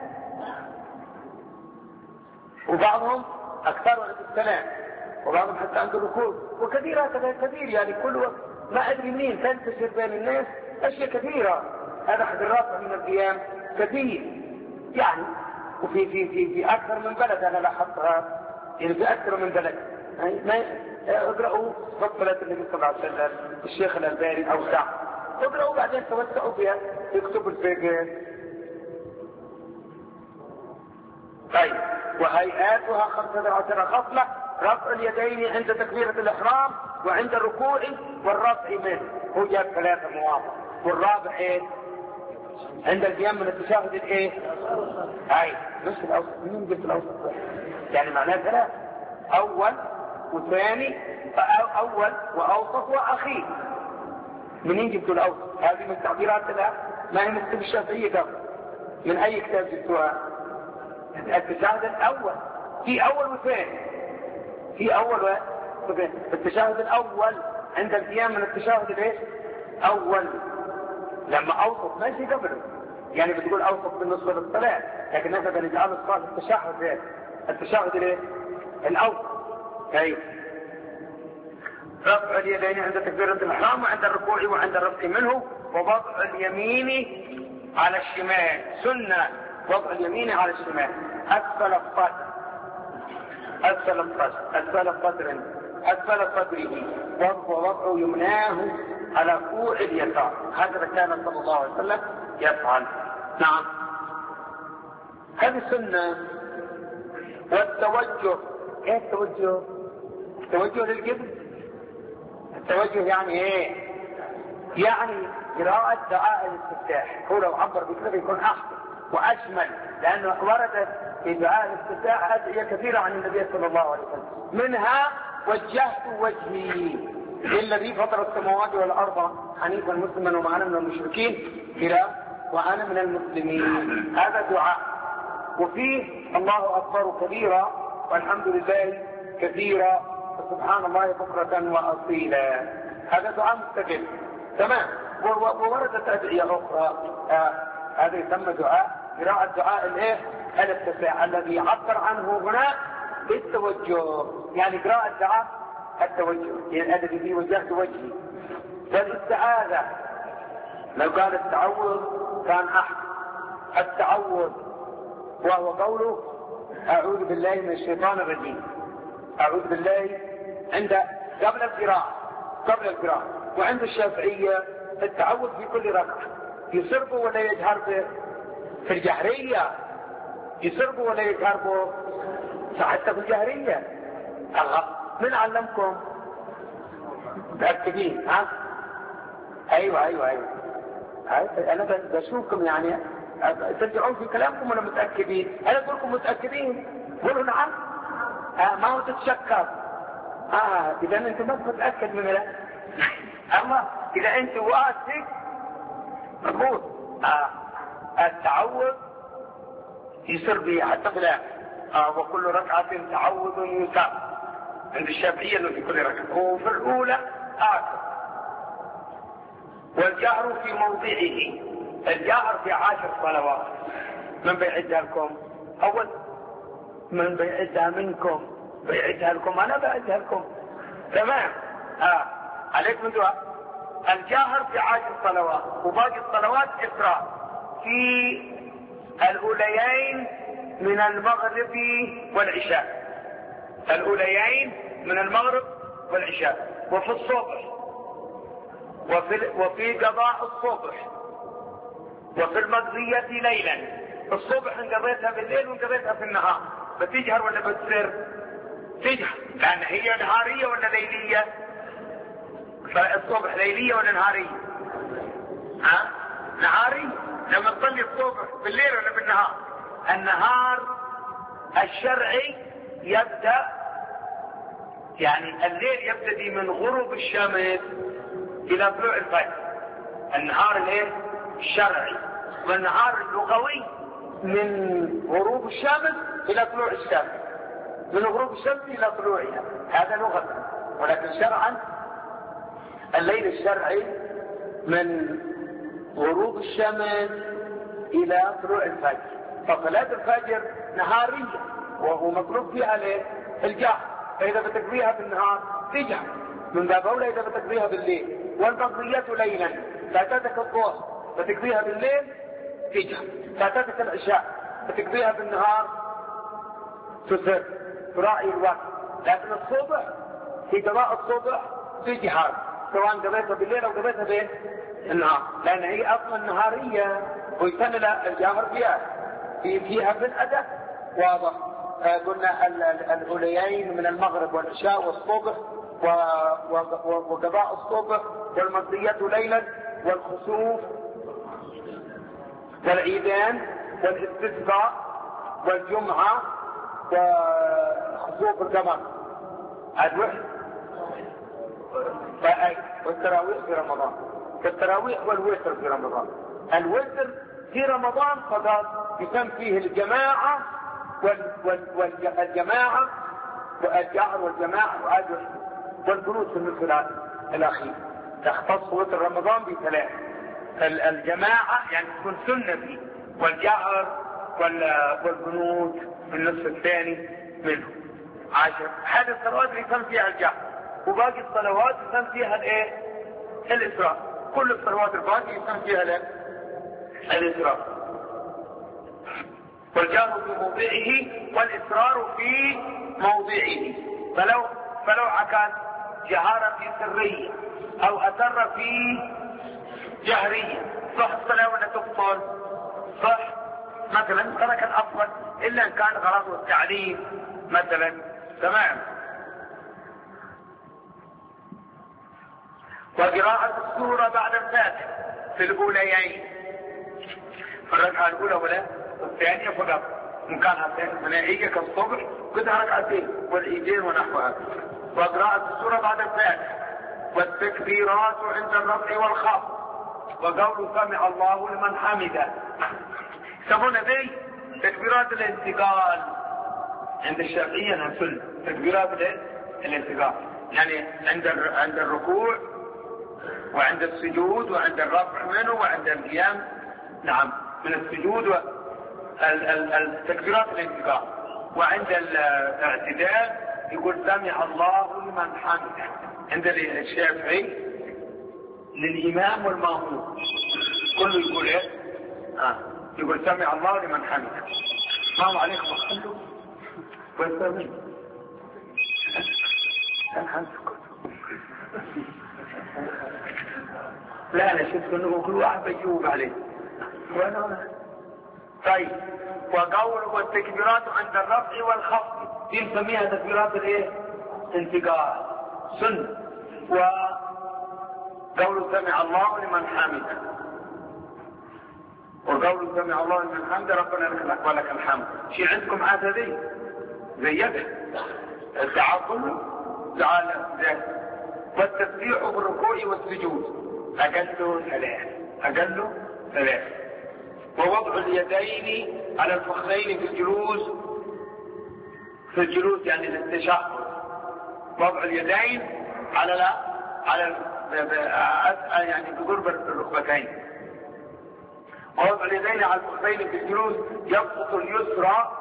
وبعضهم أكثر عند السلام، وبعضهم حتى عند الركوع، وكثير هكذا كثير، يعني كل وقت ما أدري منين تنتشر بين الناس أشياء كثيرة. هذا أحد الرافع من القيام كثير يعني، وفي في في في أكثر من بلد أنا لاحظتها، يعني في أكثر من بلد. ما اقرأوا صلاة النبي صلى الله عليه وسلم، الشيخ الألباني أوسع، اقرأوا بعدين توسعوا فيها، يكتبوا الفقه. طيب، وهيئاتها 15 خصلة: رفع اليدين عند تكبيرة الإحرام، وعند الركوع، والرفع منه. هو جاب 3 مواضع. والرابع ايه؟ عند القيام من التشهد الايه؟ نفس الأوسط. مين جبت الأوسط؟ يعني معناه 3: أول وثاني أول وأوسط وأخير. منين جبتوا الأوسط؟ هذه من تعبيرات الله، ما هي مكتوب الشافعية قبل. من أي كتاب جبتوها؟ التشهد الأول في أول وثاني، في أول وثاني. التشهد الأول عند القيام من التشهد الايه؟ أول. لما أوسط ماشي قبله، يعني بتقول أوسط بالنسبة للصلاة، لكن نحن بنجعل الصلاة التشهد ايه؟ التشهد الايه؟ الأول. طيب رفع اليدين عند تكبيرة الإحرام وعند الركوع وعند الرفع منه، ووضع اليمين على الشمال. سنة وضع اليمين على الشمال أسفل الصدر، أسفل الصدر، أسفل الصدر، أسفل صدره، ووضع يمناه على كوع اليسار. هكذا كان صلى الله عليه وسلم يفعل. نعم هذه سنة. والتوجه، ايه التوجه؟ التوجه للقبل. التوجه يعني ايه؟ يعني قراءة دعاء الاستفتاح. هو لو عبر بكذا بيكون احسن واشمل، لانه وردت في دعاء الاستفتاح ادعية كثيرة عن النبي صلى الله عليه وسلم، منها وجهت وجهي للذي فطر السماوات والارض حنيفا مسلما وما انا من المشركين الى وانا من المسلمين. هذا دعاء. وفيه الله اكبر كبيرا والحمد لله كثيرا سبحان الله بكرة واصيلا. هذا دعاء مستقل. تمام. ووردت ادعية اخرى. هذا يسمى دعاء قراءة دعاء الايه؟ الاستفتاح الذي عبر عنه هنا بالتوجه، يعني قراءة دعاء التوجه، يعني الذي فيه وجهت وجهي. والاستعاذة لو قال التعوذ كان احسن. التعوذ وهو قوله اعوذ بالله من الشيطان الرجيم. اعوذ بالله عند قبل القراءة، قبل القراءة. وعند الشافعية التعوذ في كل ركعة. يسربه ولا يجهر به؟ في الجهرية يسربه ولا يجهر به؟ حتى في الجهرية. الله من علمكم؟ متأكدين؟ ها؟ ايوه انا بشوفكم يعني ترجعون في كلامكم ولا متأكدين؟ انا اقول لكم متأكدين قولوا نعم. ما هو تتشكر. اذا انت ما متأكد من لا. اما اذا انت واثق مقبول. التعوذ يصير به حتى في وكل ركعة تعوذ يسار عند الشافعية انه في كل ركعة، وفي الاولى اخر. والجهر في موضعه، الجهر في 10 صلوات. من بيعدها لكم؟ اول من بيعدها منكم؟ بيعدها لكم؟ انا بعدها لكم. تمام. عليكم دعاء. الجهر في 10 صلوات، وباقي الصلوات إسراء في الأوليين من المغرب والعشاء. الأوليين من المغرب والعشاء، وفي الصبح، وفي قضاء الصبح، وفي المقضية ليلا. الصبح انقضيتها بالليل وانقضيتها في النهار، بتجهر ولا بتسر؟ تجهر، لأن هي نهارية ولا ليلية؟ فالصبح ليلية ولا نهارية؟ نهارية. لما تصلي الصبح بالليل ولا بالنهار؟ النهار الشرعي يبدأ، يعني الليل يبتدي من غروب الشمس إلى طلوع الفجر. النهار الايه؟ الشرعي. والنهار اللغوي من غروب الشمس إلى طلوع الشمس، من غروب الشمس إلى طلوعها. هذا لغة. ولكن شرعا الليل الشرعي من غروب الشمس إلى طلوع الفجر. فصلاة الفجر نهارية وهو مطلوب فيها الجهر، فإذا بتقضيها بالنهار تجهر، من باب أولى إذا بتقضيها بالليل. والمقضية ليلا، فاتتك الظهر بتقضيها بالليل تجهر، فاتتك العشاء بتقضيها بالنهار تسر، تراعي الوقت. لكن الصبح في قضاء الصبح تجهر، سواء قضيتها بالليل أو قضيتها بالنهار، لأن هي أصلا نهارية ويسن الجهر فيها في الأداء واضح. قلنا الأوليين من المغرب والعشاء والصبح وقضاء الصبح والمقضية ليلا والخسوف والعيدان والاستسقاء والجمعة وخسوف القمر. الوتر والتراويح في رمضان، فالتراويح والوتر في رمضان. الوتر في رمضان فقط يتم فيه الجماعة والجماعة والجهر والجماعة والقنوت في النصف الأخير. تختص وتر رمضان بثلاث: الجماعة يعني تكون سنة فيه، والجهر والقنوت في النصف الثاني منه. 10 هذه الصلوات اللي يتم فيها الجهر، وباقي الصلوات يتم فيها الإسراء. كل الصلوات الباقي يتم فيها الإسراء، والجهر في موضعه والإسرار في موضعه. فلو كان جهر في سرية أو أسر في جهرية صح الصلاة ولا تبطل؟ صح. مثلا ترك الأفضل إلا إن كان غرضه التعليم مثلا، تمام. وقراءة السورة بعد الفاتحة في الأوليين، في الركعة الأولى ولا والثانية فقط، إن كانت ثنائية كالصبح قدها ركعتين والعيدين ونحوها. وقراءة السورة بعد الفاتحة، والتكبيرات عند الرفع والخفض، وقول سمع الله لمن حمده. يسمون ذي تكبيرات الانتقال، عند الشافعية انها سنة تكبيرات الانتقال، يعني عند الركوع وعند السجود وعند الرفع منه وعند القيام نعم من السجود التكبيرات الانتقال. وعند الاعتدال يقول سمع الله لمن حمده. عند الشافعي للإمام والمأموم كله يقول ايه؟ يقول سمع الله لمن حمده. ما عليكم خلوا والسمع لا انا شفت انه كل واحد بيجاوب عليه. طيب وقول والتكبيرات عند الرفع والخفض دي نسميها تكبيرات الايه؟ انتقال سنة. وقول سمع الله لمن حمده، وقول سمع الله لمن حمده ربنا لك ولك الحمد. شيء عندكم عادة ذي زيك الدعاء كله تعالى ذات. والتسبيح بالركوع والسجود أقل ثلاث. ووضع اليدين على الفخذين في الجلوس يعني التشهد. وضع اليدين على يعني بقرب الركبتين. ووضع اليدين على الفخذين في الجلوس يبسط اليسرى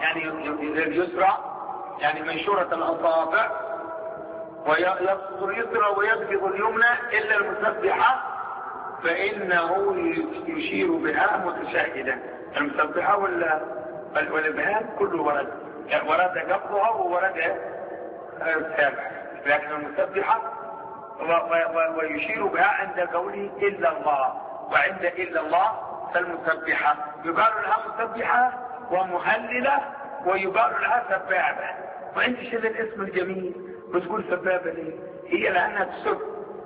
يعني منشورة الأصابع، ويبسط اليسرى ويقبض اليمنى إلا المسبحة فإنه يشير بها متشاهدا. المسبحة والإبهام كله ورد قبضها وورد السابع، لكن المسبحة ويشير بها عند قوله إلا الله. وعند إلا الله فالمسبحة يقال لها مسبحة ومهللة ويقال لها سبابة. وانت شذ الاسم الجميل وتقول سبابة ليه؟ هي لأنها تسب.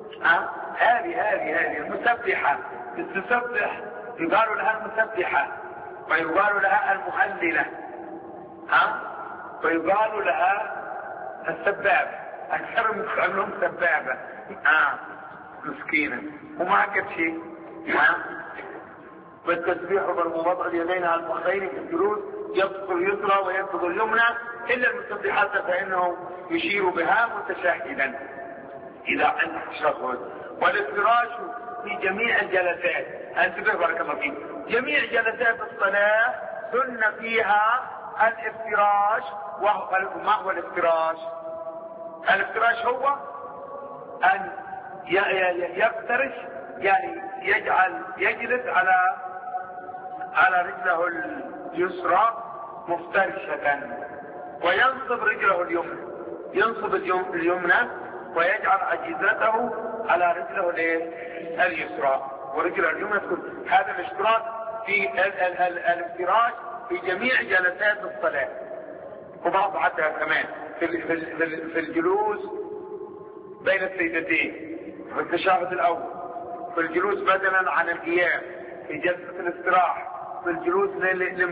هذه المسبحة تسبح يقال لها المسبحة ويقال لها المهللة ويقال لها السبابة. أكثر من لهم سبابة مسكينة وما قد شيء. والتسبيح بالوضع اليدين على الفخذين في الجلوس يبسط اليسرى ويبسط اليمنى إلا المسبحات فإنه يشير بها متشاهدا إذا عند التشهد. والافتراش في جميع الجلسات. انتبه بارك الله فيك، جميع جلسات الصلاة سنة فيها الافتراش. ما هو الافتراش؟ الافتراش هو أن يفترش يعني يجلس على رجله اليسرى مفترشة وينصب رجله اليمنى، ينصب اليمنى ويجعل عجيزته على رجله اليسرى ورجله اليمنى تكون. هذا الاشتراك في الافتراش في جميع جلسات الصلاة. وبعض حتى كمان في الجلوس بين السيدتين في التشهد الأول، في الجلوس بدلا عن القيام في جلسة الاستراحة، في الجلوس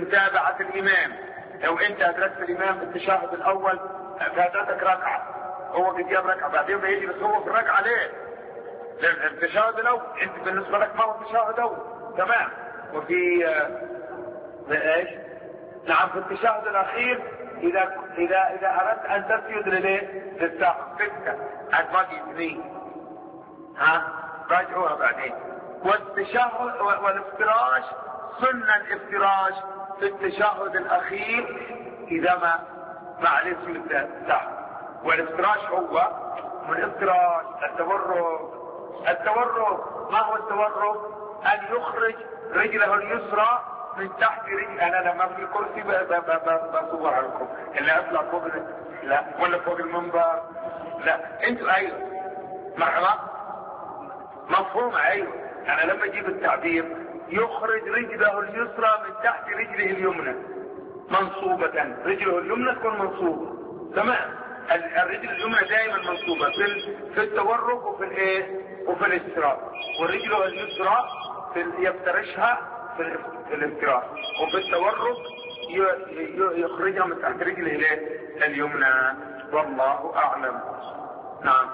لمتابعة الإمام. لو أنت أدركت الإمام في التشهد الأول فاتتك ركعة هو قد جاب ركعة بعدين بيجلس هو في الركعة ليه؟ لأن التشهد الأول أنت بالنسبة لك ما هو التشهد الأول تمام. وفي ايش؟ نعم في التشهد الأخير إذا أردت أن تسجد للساق ستة باقي 2 راجعوها بعدين. والتشهد والافتراش سنة الافتراش في التشهد الأخير إذا ما مع الاسم السهو. والافتراش هو من الافتراش التورك. ما هو التورك؟ أن يخرج رجله اليسرى من تحت رجل. أنا لما في الكرسي بصورها لكم اللي أطلع فوق لا ولا فوق المنبر لا انتوا ايوه مرحبا مفهوم ايوه. انا لما اجيب التعبير يخرج رجله اليسرى من تحت رجله اليمنى منصوبة. رجله اليمنى تكون منصوبة تمام. الرجل اليمنى دائما منصوبة في التورك وفي الايه وفي الافتراش. والرجل اليسرى يفترشها في الافتراش وفي التورك يخرجها من تحت رجله اليمنى. والله اعلم. نعم.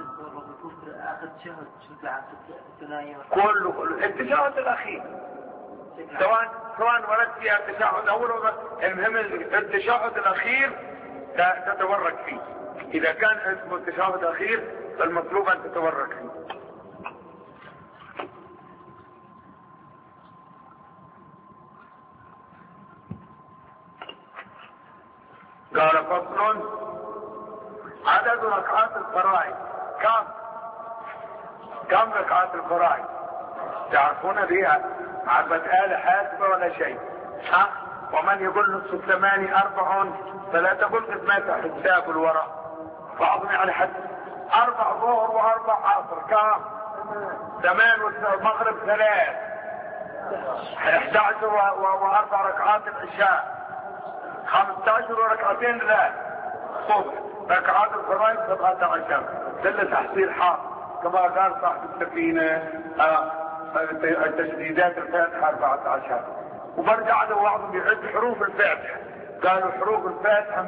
كله التشهد الاخير سواء ورد فيها التشهد الاول. المهم التشهد الاخير تتورك فيه. اذا كان اسمه التشهد الاخير فالمطلوب ان تتورك فيه. قال فصل عدد ركعات الفرائض. كم ركعات الفرائض تعرفون بها؟ عبد آل حاسبة ولا شيء ومن يقول نصف الثماني 4 فلا تقول قسمتها حساب الوراء بعضهم على حد 4 ظهر و4 عصر كم 8 والمغرب 3 11 و4 ركعات العشاء 15 وركعتين لا صبح. ركعات الفرائض 17 دل تحصيل حاصل كما قال صاحب السفينة تشديدات الفاتحة 14. وبرجع له بعضهم يعد حروف الفاتحة قالوا حروف الفاتحة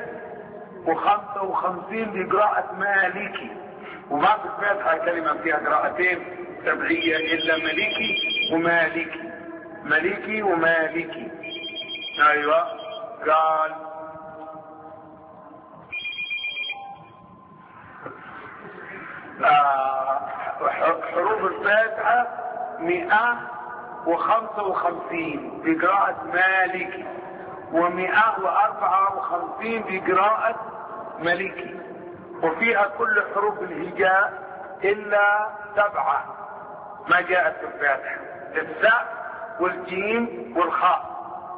155 بقراءة مالكي. وما في الفاتحة كلمة فيها قراءتين سبعية إلا مليكي ومالكي. أيوة قال حروف الفاتحة 155 بقراءة مالكي و154 بقراءة ملكي. وفيها كل حروف الهجاء إلا 7 ما جاءت في الفاتحة. الثاء والجيم والخاء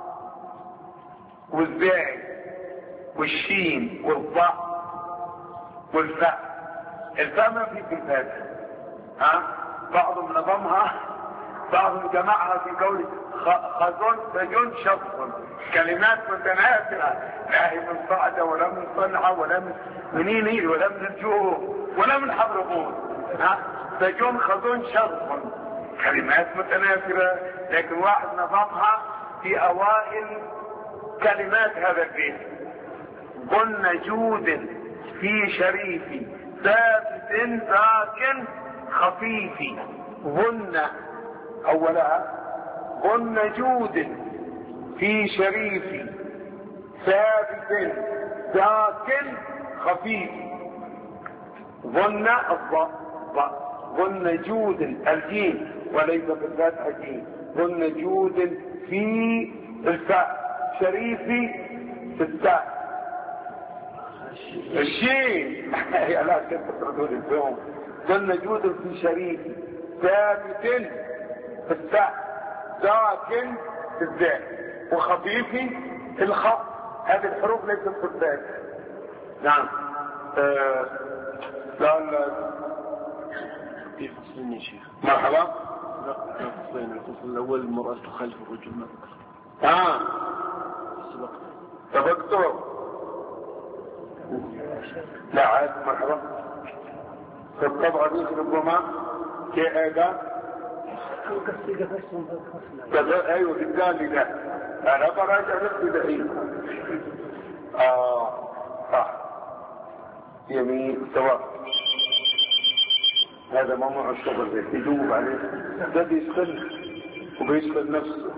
والزاي والشين والضاء والفاء. الفاء ما في الفاتحة بعضهم نظمها بعضهم جمعها في قول خزن سجن شطف كلمات متناثرة لا هي من صعدة ولا من صنعة ولا من منين ولا من الجوه ولا من حضرموت سجن خزن شطف كلمات متناثرة. لكن واحد نظمها في اوائل كلمات هذا البيت ظن جود في شريفي ثابت ذاك خفيف. ظن اولها ظن جود في شريفي ثابت ذاك خفيف. ظن ظن جود الجيم وليس بالفتحة جيم. ظن جود في الفاء شريفي في التاء الشين يا لا تردون اليوم. ظن جود في شريفي ثابت في التاء ذاك في الذال وخفيفي في الخط. هذه الحروف ليست في الذال. نعم. قال
في فصلين يا شيخ.
مرحبا.
فصلين. الفصل الاول المرأة تخالف الرجل ما ذكر.
سبقته لا عاد مرحبا. في الطبعة دي ربما كأيضا ايوه قدام لي ده انا براجع نفسي دحين صح. يمين سواء. هذا موضوع الشغل ده يجوب عليه، ده بيشغل وبيشغل نفسه.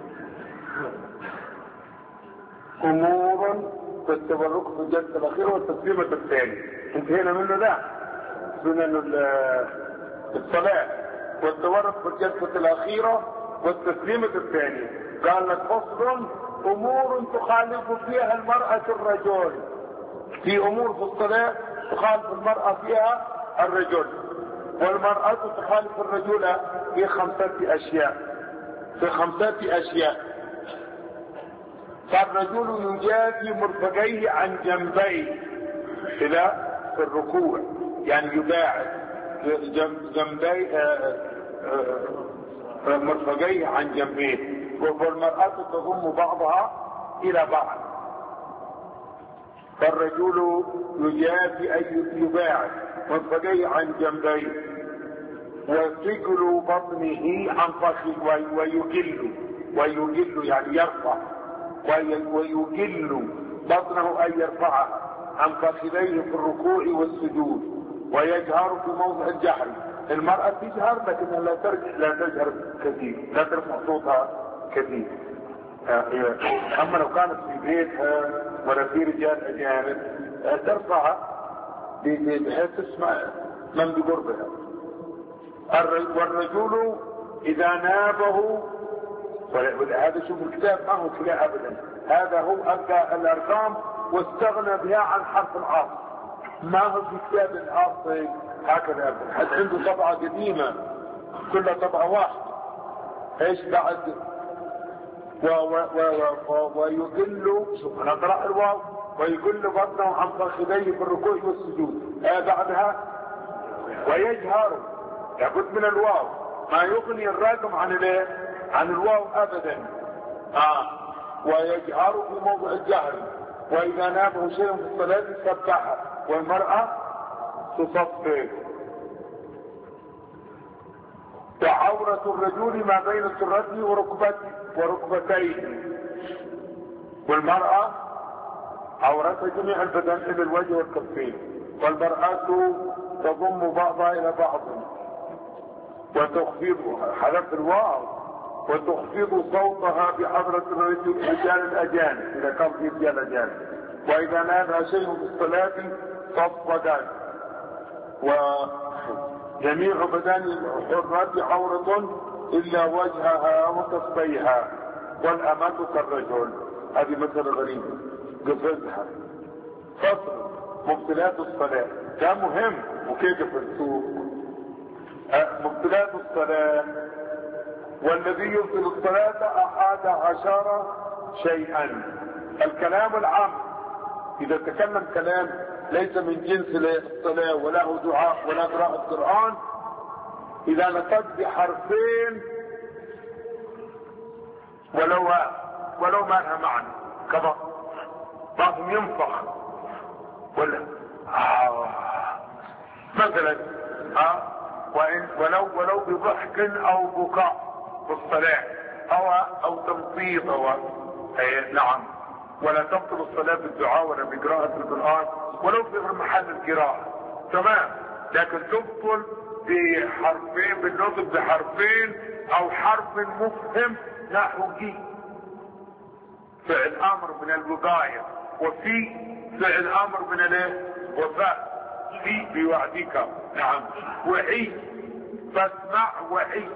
امورا بالتبرك في الجلسه الاخيره والتسليمه الثانيه، انتهينا منه. ده سنن الصلاه والتبرك في الجلسه الاخيره والتسليمه الثانيه. قال لك فصل امور تخالف فيها المراه الرجل. في امور في الصلاه تخالف المراه فيها الرجل، والمراه تخالف الرجل في 5 اشياء. في 5 اشياء. فالرجل يجافي مرفقيه عن جنبيه الى في الركوع، يعني يباعد جنبيه مرفقيه عن جنبيه، والمرأة تضم بعضها الى بعض. فالرجل يجافي اي يباعد مرفقيه عن جنبيه، وثقل بطنه عن فخذه، ويجل يعني يرفع، ويجل بطنه أن يرفعها عن فخذيه في الركوع والسجود، ويجهر في موضع الجهر. المرأة تجهر لكنها لا تجهر كثير، لا ترفع صوتها كثير. أما لو كانت في بيتها ولا في رجال أجانب ترفعها بحيث تسمع من بقربها. والرجل إذا نابه، هذا شوف الكتاب ما هو كده ابدا، هذا هو ابدا الارقام واستغنى بها عن حرف العاص. ما هو في كتاب العاص هكذا ابدا، حد عنده طبعه قديمه كلها طبعه واحده. ايش بعد؟ ويقل، شوف انا اقرا الواو، ويقل بطنه عن فخذيه في الركوع والسجود. بعدها ويجهر، لابد من الواو، ما يغني الرقم عن الواو ابدا. ويجهر في موضع الجهر، واذا نابه شيء في الصلاه سبحه، والمراه تصفق. وعورة الرجل ما بين سرته وركبتيه، والمرأة عورتها جميع البدن الى الوجه والكفين، والمرأة تضم بعضها الى بعض وتخفض، حذف الواو، وتخفض صوتها بحضرة الرجال الأجانب إذا كان في رجال أجانب، وإذا نادى شيء في الصلاة صفدا. وجميع بدن الحرة عورة إلا وجهها وكفيها، والأمة كالرجل. هذه مسألة غريبة قفزها. فصل مبطلات الصلاة، ده مهم وكيف في السوق. مبطلات الصلاة، والذي يبطل الصلاة 11 شيئا. الكلام العام، إذا تكلم كلام ليس من جنس الصلاة وله دعاء ولا قراءة قرآن، إذا نطق بحرفين ولو ما لها معنى، كما بعضهم ينفخ ولا مثلا ولو بضحك او بكاء في الصلاة او تمطيط نعم. ولا تبطل الصلاة بالدعاء ولا بقراءة القرآن ولو في غير محل القراءة، تمام. لكن تبطل بحرفين، بالنطق بحرفين او حرف مفهم نحو جي، فعل امر من الوقاية، وفي فعل امر من وفاء، في بوعدك، نعم. وعي، فاسمع وعي.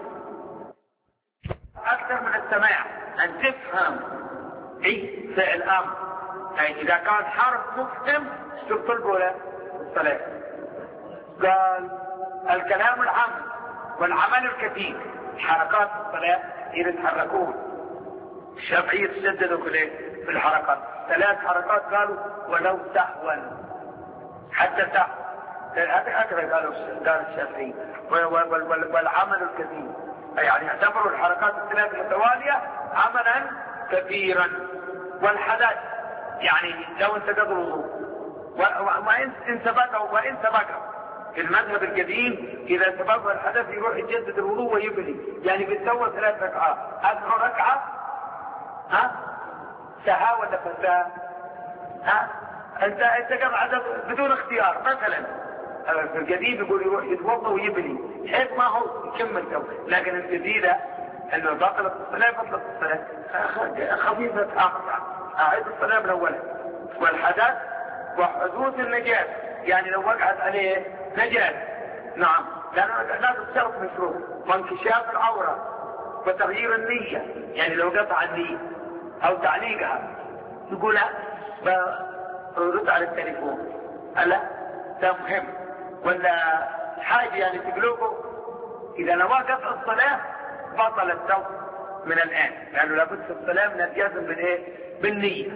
اكثر من السماع ان تفهم. عي فعل امر، يعني اذا كان حرف مفهم تبطل ولا الصلاة. قال الكلام العام والعمل الكثير، حركات الصلاة يتحركون. الشافعية تسددوا في الحركات 3 حركات، قالوا ولو سهوا، حتى سهوا، هكذا قال الشافعي. والعمل الكثير، يعني اعتبروا الحركات 3 المتوالية عملا كثيرا. والحدث، يعني لو انت تضربه وان سبق في المذهب القديم اذا سبق الحدث يروح يجدد الوضوء ويبني، يعني بتسوى 3 ركعات. هذه ركعة سها ولا فساء؟ انت قاعد بدون اختيار. مثلا في القديم يقول يروح يتوضا ويبني حيث ما هو يكمل تو، لكن الجديده انه بطلت الصلاه بطلت الصلاه خفيفه اعيد الصلاه من اولها. والحدث وحدوث النجاسه، يعني لو وقعت عليه نجاسه نعم لانه لازم شرط مشروع، وانكشاف العوره وتغيير النيه، يعني لو قطع النيه او تعليقها يقول رد على التليفون لا ده مهم، ولا حاجه يعني تقلبه. اذا نوى قطع الصلاه بطل التوبه من الان، لانه لابد في الصلاه من الجزم بالايه؟ بالنيه.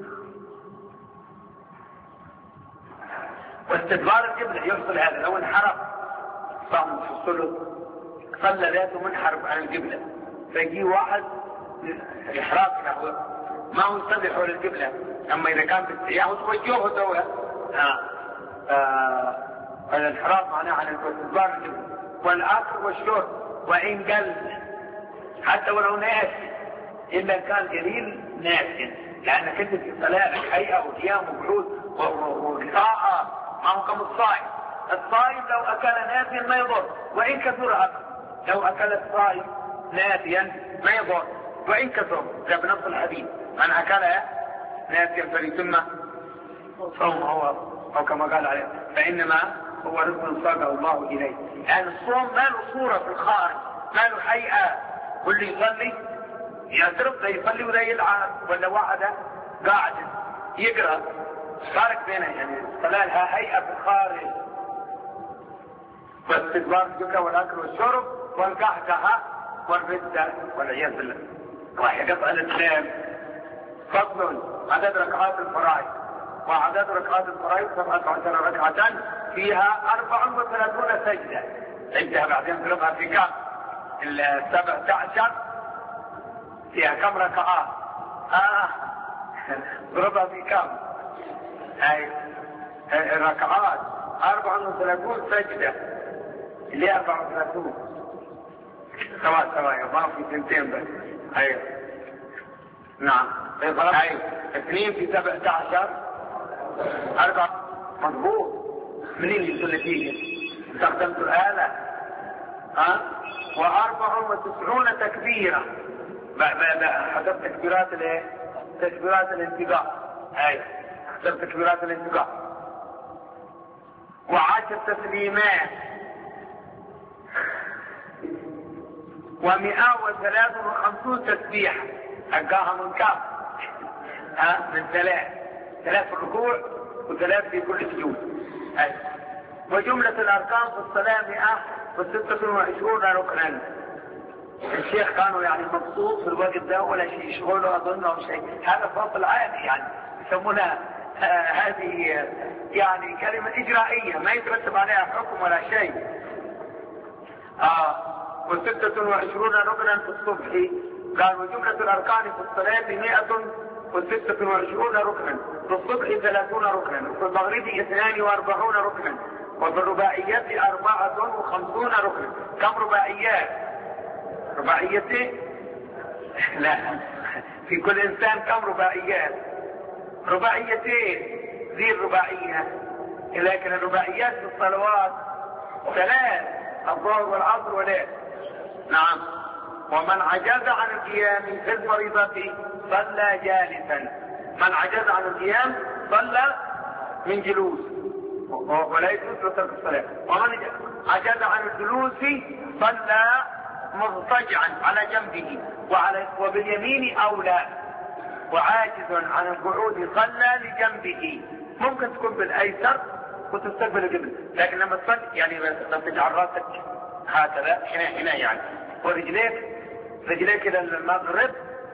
واستدبار القبله يحصل هذا لو انحرف صام في الصلاه صلى ذاته منحرف عن القبله، فيجي واحد الاحراف ما هو يصلي حول القبله، اما اذا كان بالسياح توجهه دوله الانحراف معناه عن الاستدبار القبله. والاكل والشرب وان قل حتى ولو ناسي، الا كان قليل ناسي، لانك انت في صلاتك هيئه وقيام وقعود وقراءه ما هو كم الصائم. الصائم لو اكل ناسيا ما يضر وان كثر اكل، لو اكل الصائم ناسيا ما يضر وان كثر، ده بنص الحديث من اكل ناسيا فليتم صومه او كما قال عليه فانما هو رزق صاغه الله اليه. يعني الصوم ما له صوره في الخارج، ما له هيئه، واللي يصلي يضرب لا يصلي ولا يلعب، ولا واحد قاعد يقرا فرق بينها، يعني الصلاه لها هيئه في الخارج. واستدبار القبله والاكل والشرب والقهقه والرده والعياذ بالله. راح يقطع الاسلام. فصل عدد ركعات الفرائض، وعدد ركعات الفرائض 17 ركعة فيها 34 سجدة. عندها بعدين تلقها في كم؟ 17 فيها كم ركعات؟ ضربها في كم؟ هاي الركعات 34 سجدة، اللي 34 سواء ما في سنتين بس. ايوه نعم ايوه 2 في 17 4 مضبوط. منين يجي النتيجة؟ استخدمت الآلة و94 تكبيرة حسب تكبيرات الايه؟ تكبيرات الانتقاء. ايوه حسب تكبيرات الانتقاء. و10 تسليمات و153 تسبيح. حقاها من كم؟ من 3 في الركوع و3 في كل سجود. وجملة الأركان في الصلاة 126 ركنا. الشيخ كانوا يعني مبسوط في الوقت ده ولا شيء يشغله أظن أو شيء، هذا فصل عادي يعني يسمونها هذه يعني كلمة إجرائية ما يترتب عليها حكم ولا شيء. و26 ركنا في الصبح. قال وجملة الأركان في الصلاة 126 ركنا، في الصبح 30 ركنا، وفي المغرب 42 ركنا، وفي الرباعيات 54 ركنا. كم رباعيات؟ رباعيتين؟ لا، في كل إنسان كم رباعيات؟ رباعيتين ذي الرباعية، لكن الرباعيات في الصلوات 3: الظهر والعصر والليل. نعم. ومن عجز عن القيام في الفريضة صلى جالسا. من عجز عن القيام صلى من جلوس ولا يجوز له ترك الصلاة. ومن عجز عن الجلوس صلى مضطجعا على جنبه وباليمين أولى. وعاجز عن القعود صلى لجنبه. ممكن تكون بالأيسر وتستقبل القبلة، لكن لما تصلي يعني تجعل راسك هكذا هنا يعني، رجليك الى المغرب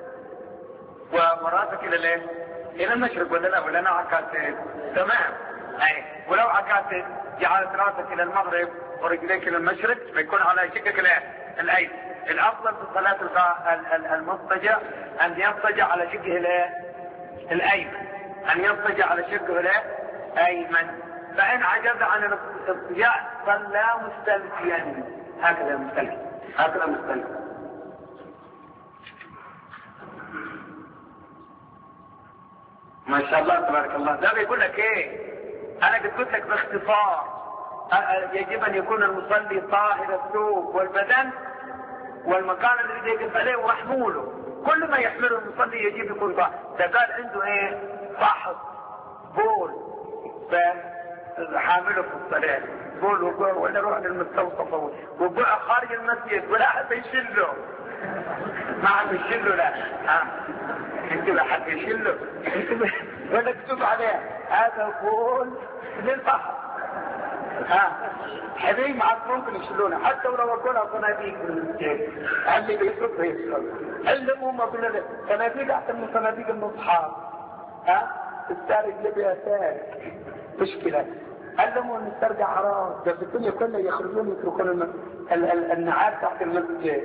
وراسك الى المشرق، ولا انا عكست تمام. ولو عكست جعلت راسك الى المغرب ورجليك الى المشرق فيكون على شقك الايمن. الافضل في الصلاه المضطجع ان يضطجع على شقه الايمن، ان يضطجع على شقه الايمن. فان عجز عن الاضطجاع صلى مستلقيا، هكذا مستلقي. ما شاء الله تبارك الله. ده بيقول لك ايه؟ انا قلت لك باختصار يجب ان يكون المصلي طاهر الثوب والبدن والمكان الذي يقف عليه ومحموله، كل ما يحمله المصلي يجب يكون طاهر. ده قال عنده ايه؟ فحص بول فحامله في الصلاة، بول وقوع ولا روح للمستوصف وقوع خارج المسجد ولا حد يشله، ما حد يشله. لا انت لا حد يشله، انت ولا تكتب عليه هذا بول للفحص. حبيب معك ممكن يشلونه حتى ولو اقولها صناديق من المسجد، اللي بيصرف يصرف. علموا هم صناديق احسن من صناديق المصحف. السارق اللي بيها سارق مشكلة. علموا ان السرقة حرام، ده في الدنيا كلها يخرجون يتركون النعال تحت المسجد.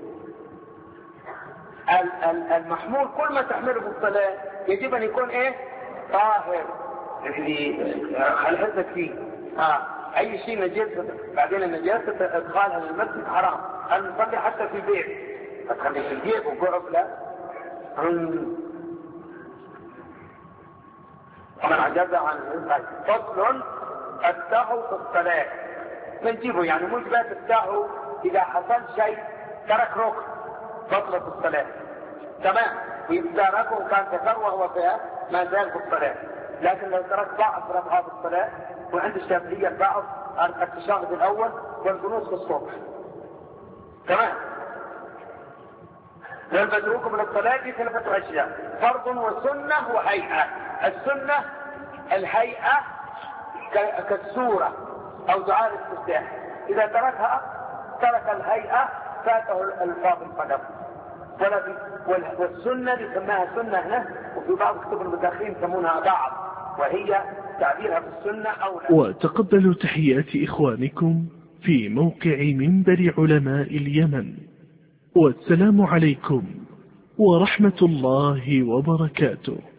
المحمول كل ما تحمله في الصلاة يجب ان يكون ايه؟ طاهر، اللي خلحتك فيه. اي شيء نجاسة، بعدين النجاسة ادخالها للمسجد حرام. المصلي حتى في البيت ما تخليه في الجيب وقعف لا. ومن عجز عن فصل السهو في الصلاة نجيبه، يعني مش بس السهو اذا حصل شيء ترك ركن بطلت الصلاة تمام، واذا ركعه كان تكرر وهو فيها ما زال في الصلاة. لكن لو ترك بعض ركعات الصلاة، وعند الشافعية بعض التشهد الاول والجلوس في الصبح تمام. والمتروك من الصلاة 3 أشياء: فرض وسنة وهيئة. السنة الهيئة كالسورة أو دعاء الاستفتاح، إذا تركها ترك الهيئة فاته الفاظ القدم. والسنة يسمىها سنة هنا، وفي بعض كتب المتأخرين يسمونها بعض، وهي تعبيرها بالسنة أو لا.
وتقبلوا تحيات إخوانكم في موقع منبر علماء اليمن، والسلام عليكم ورحمة الله وبركاته.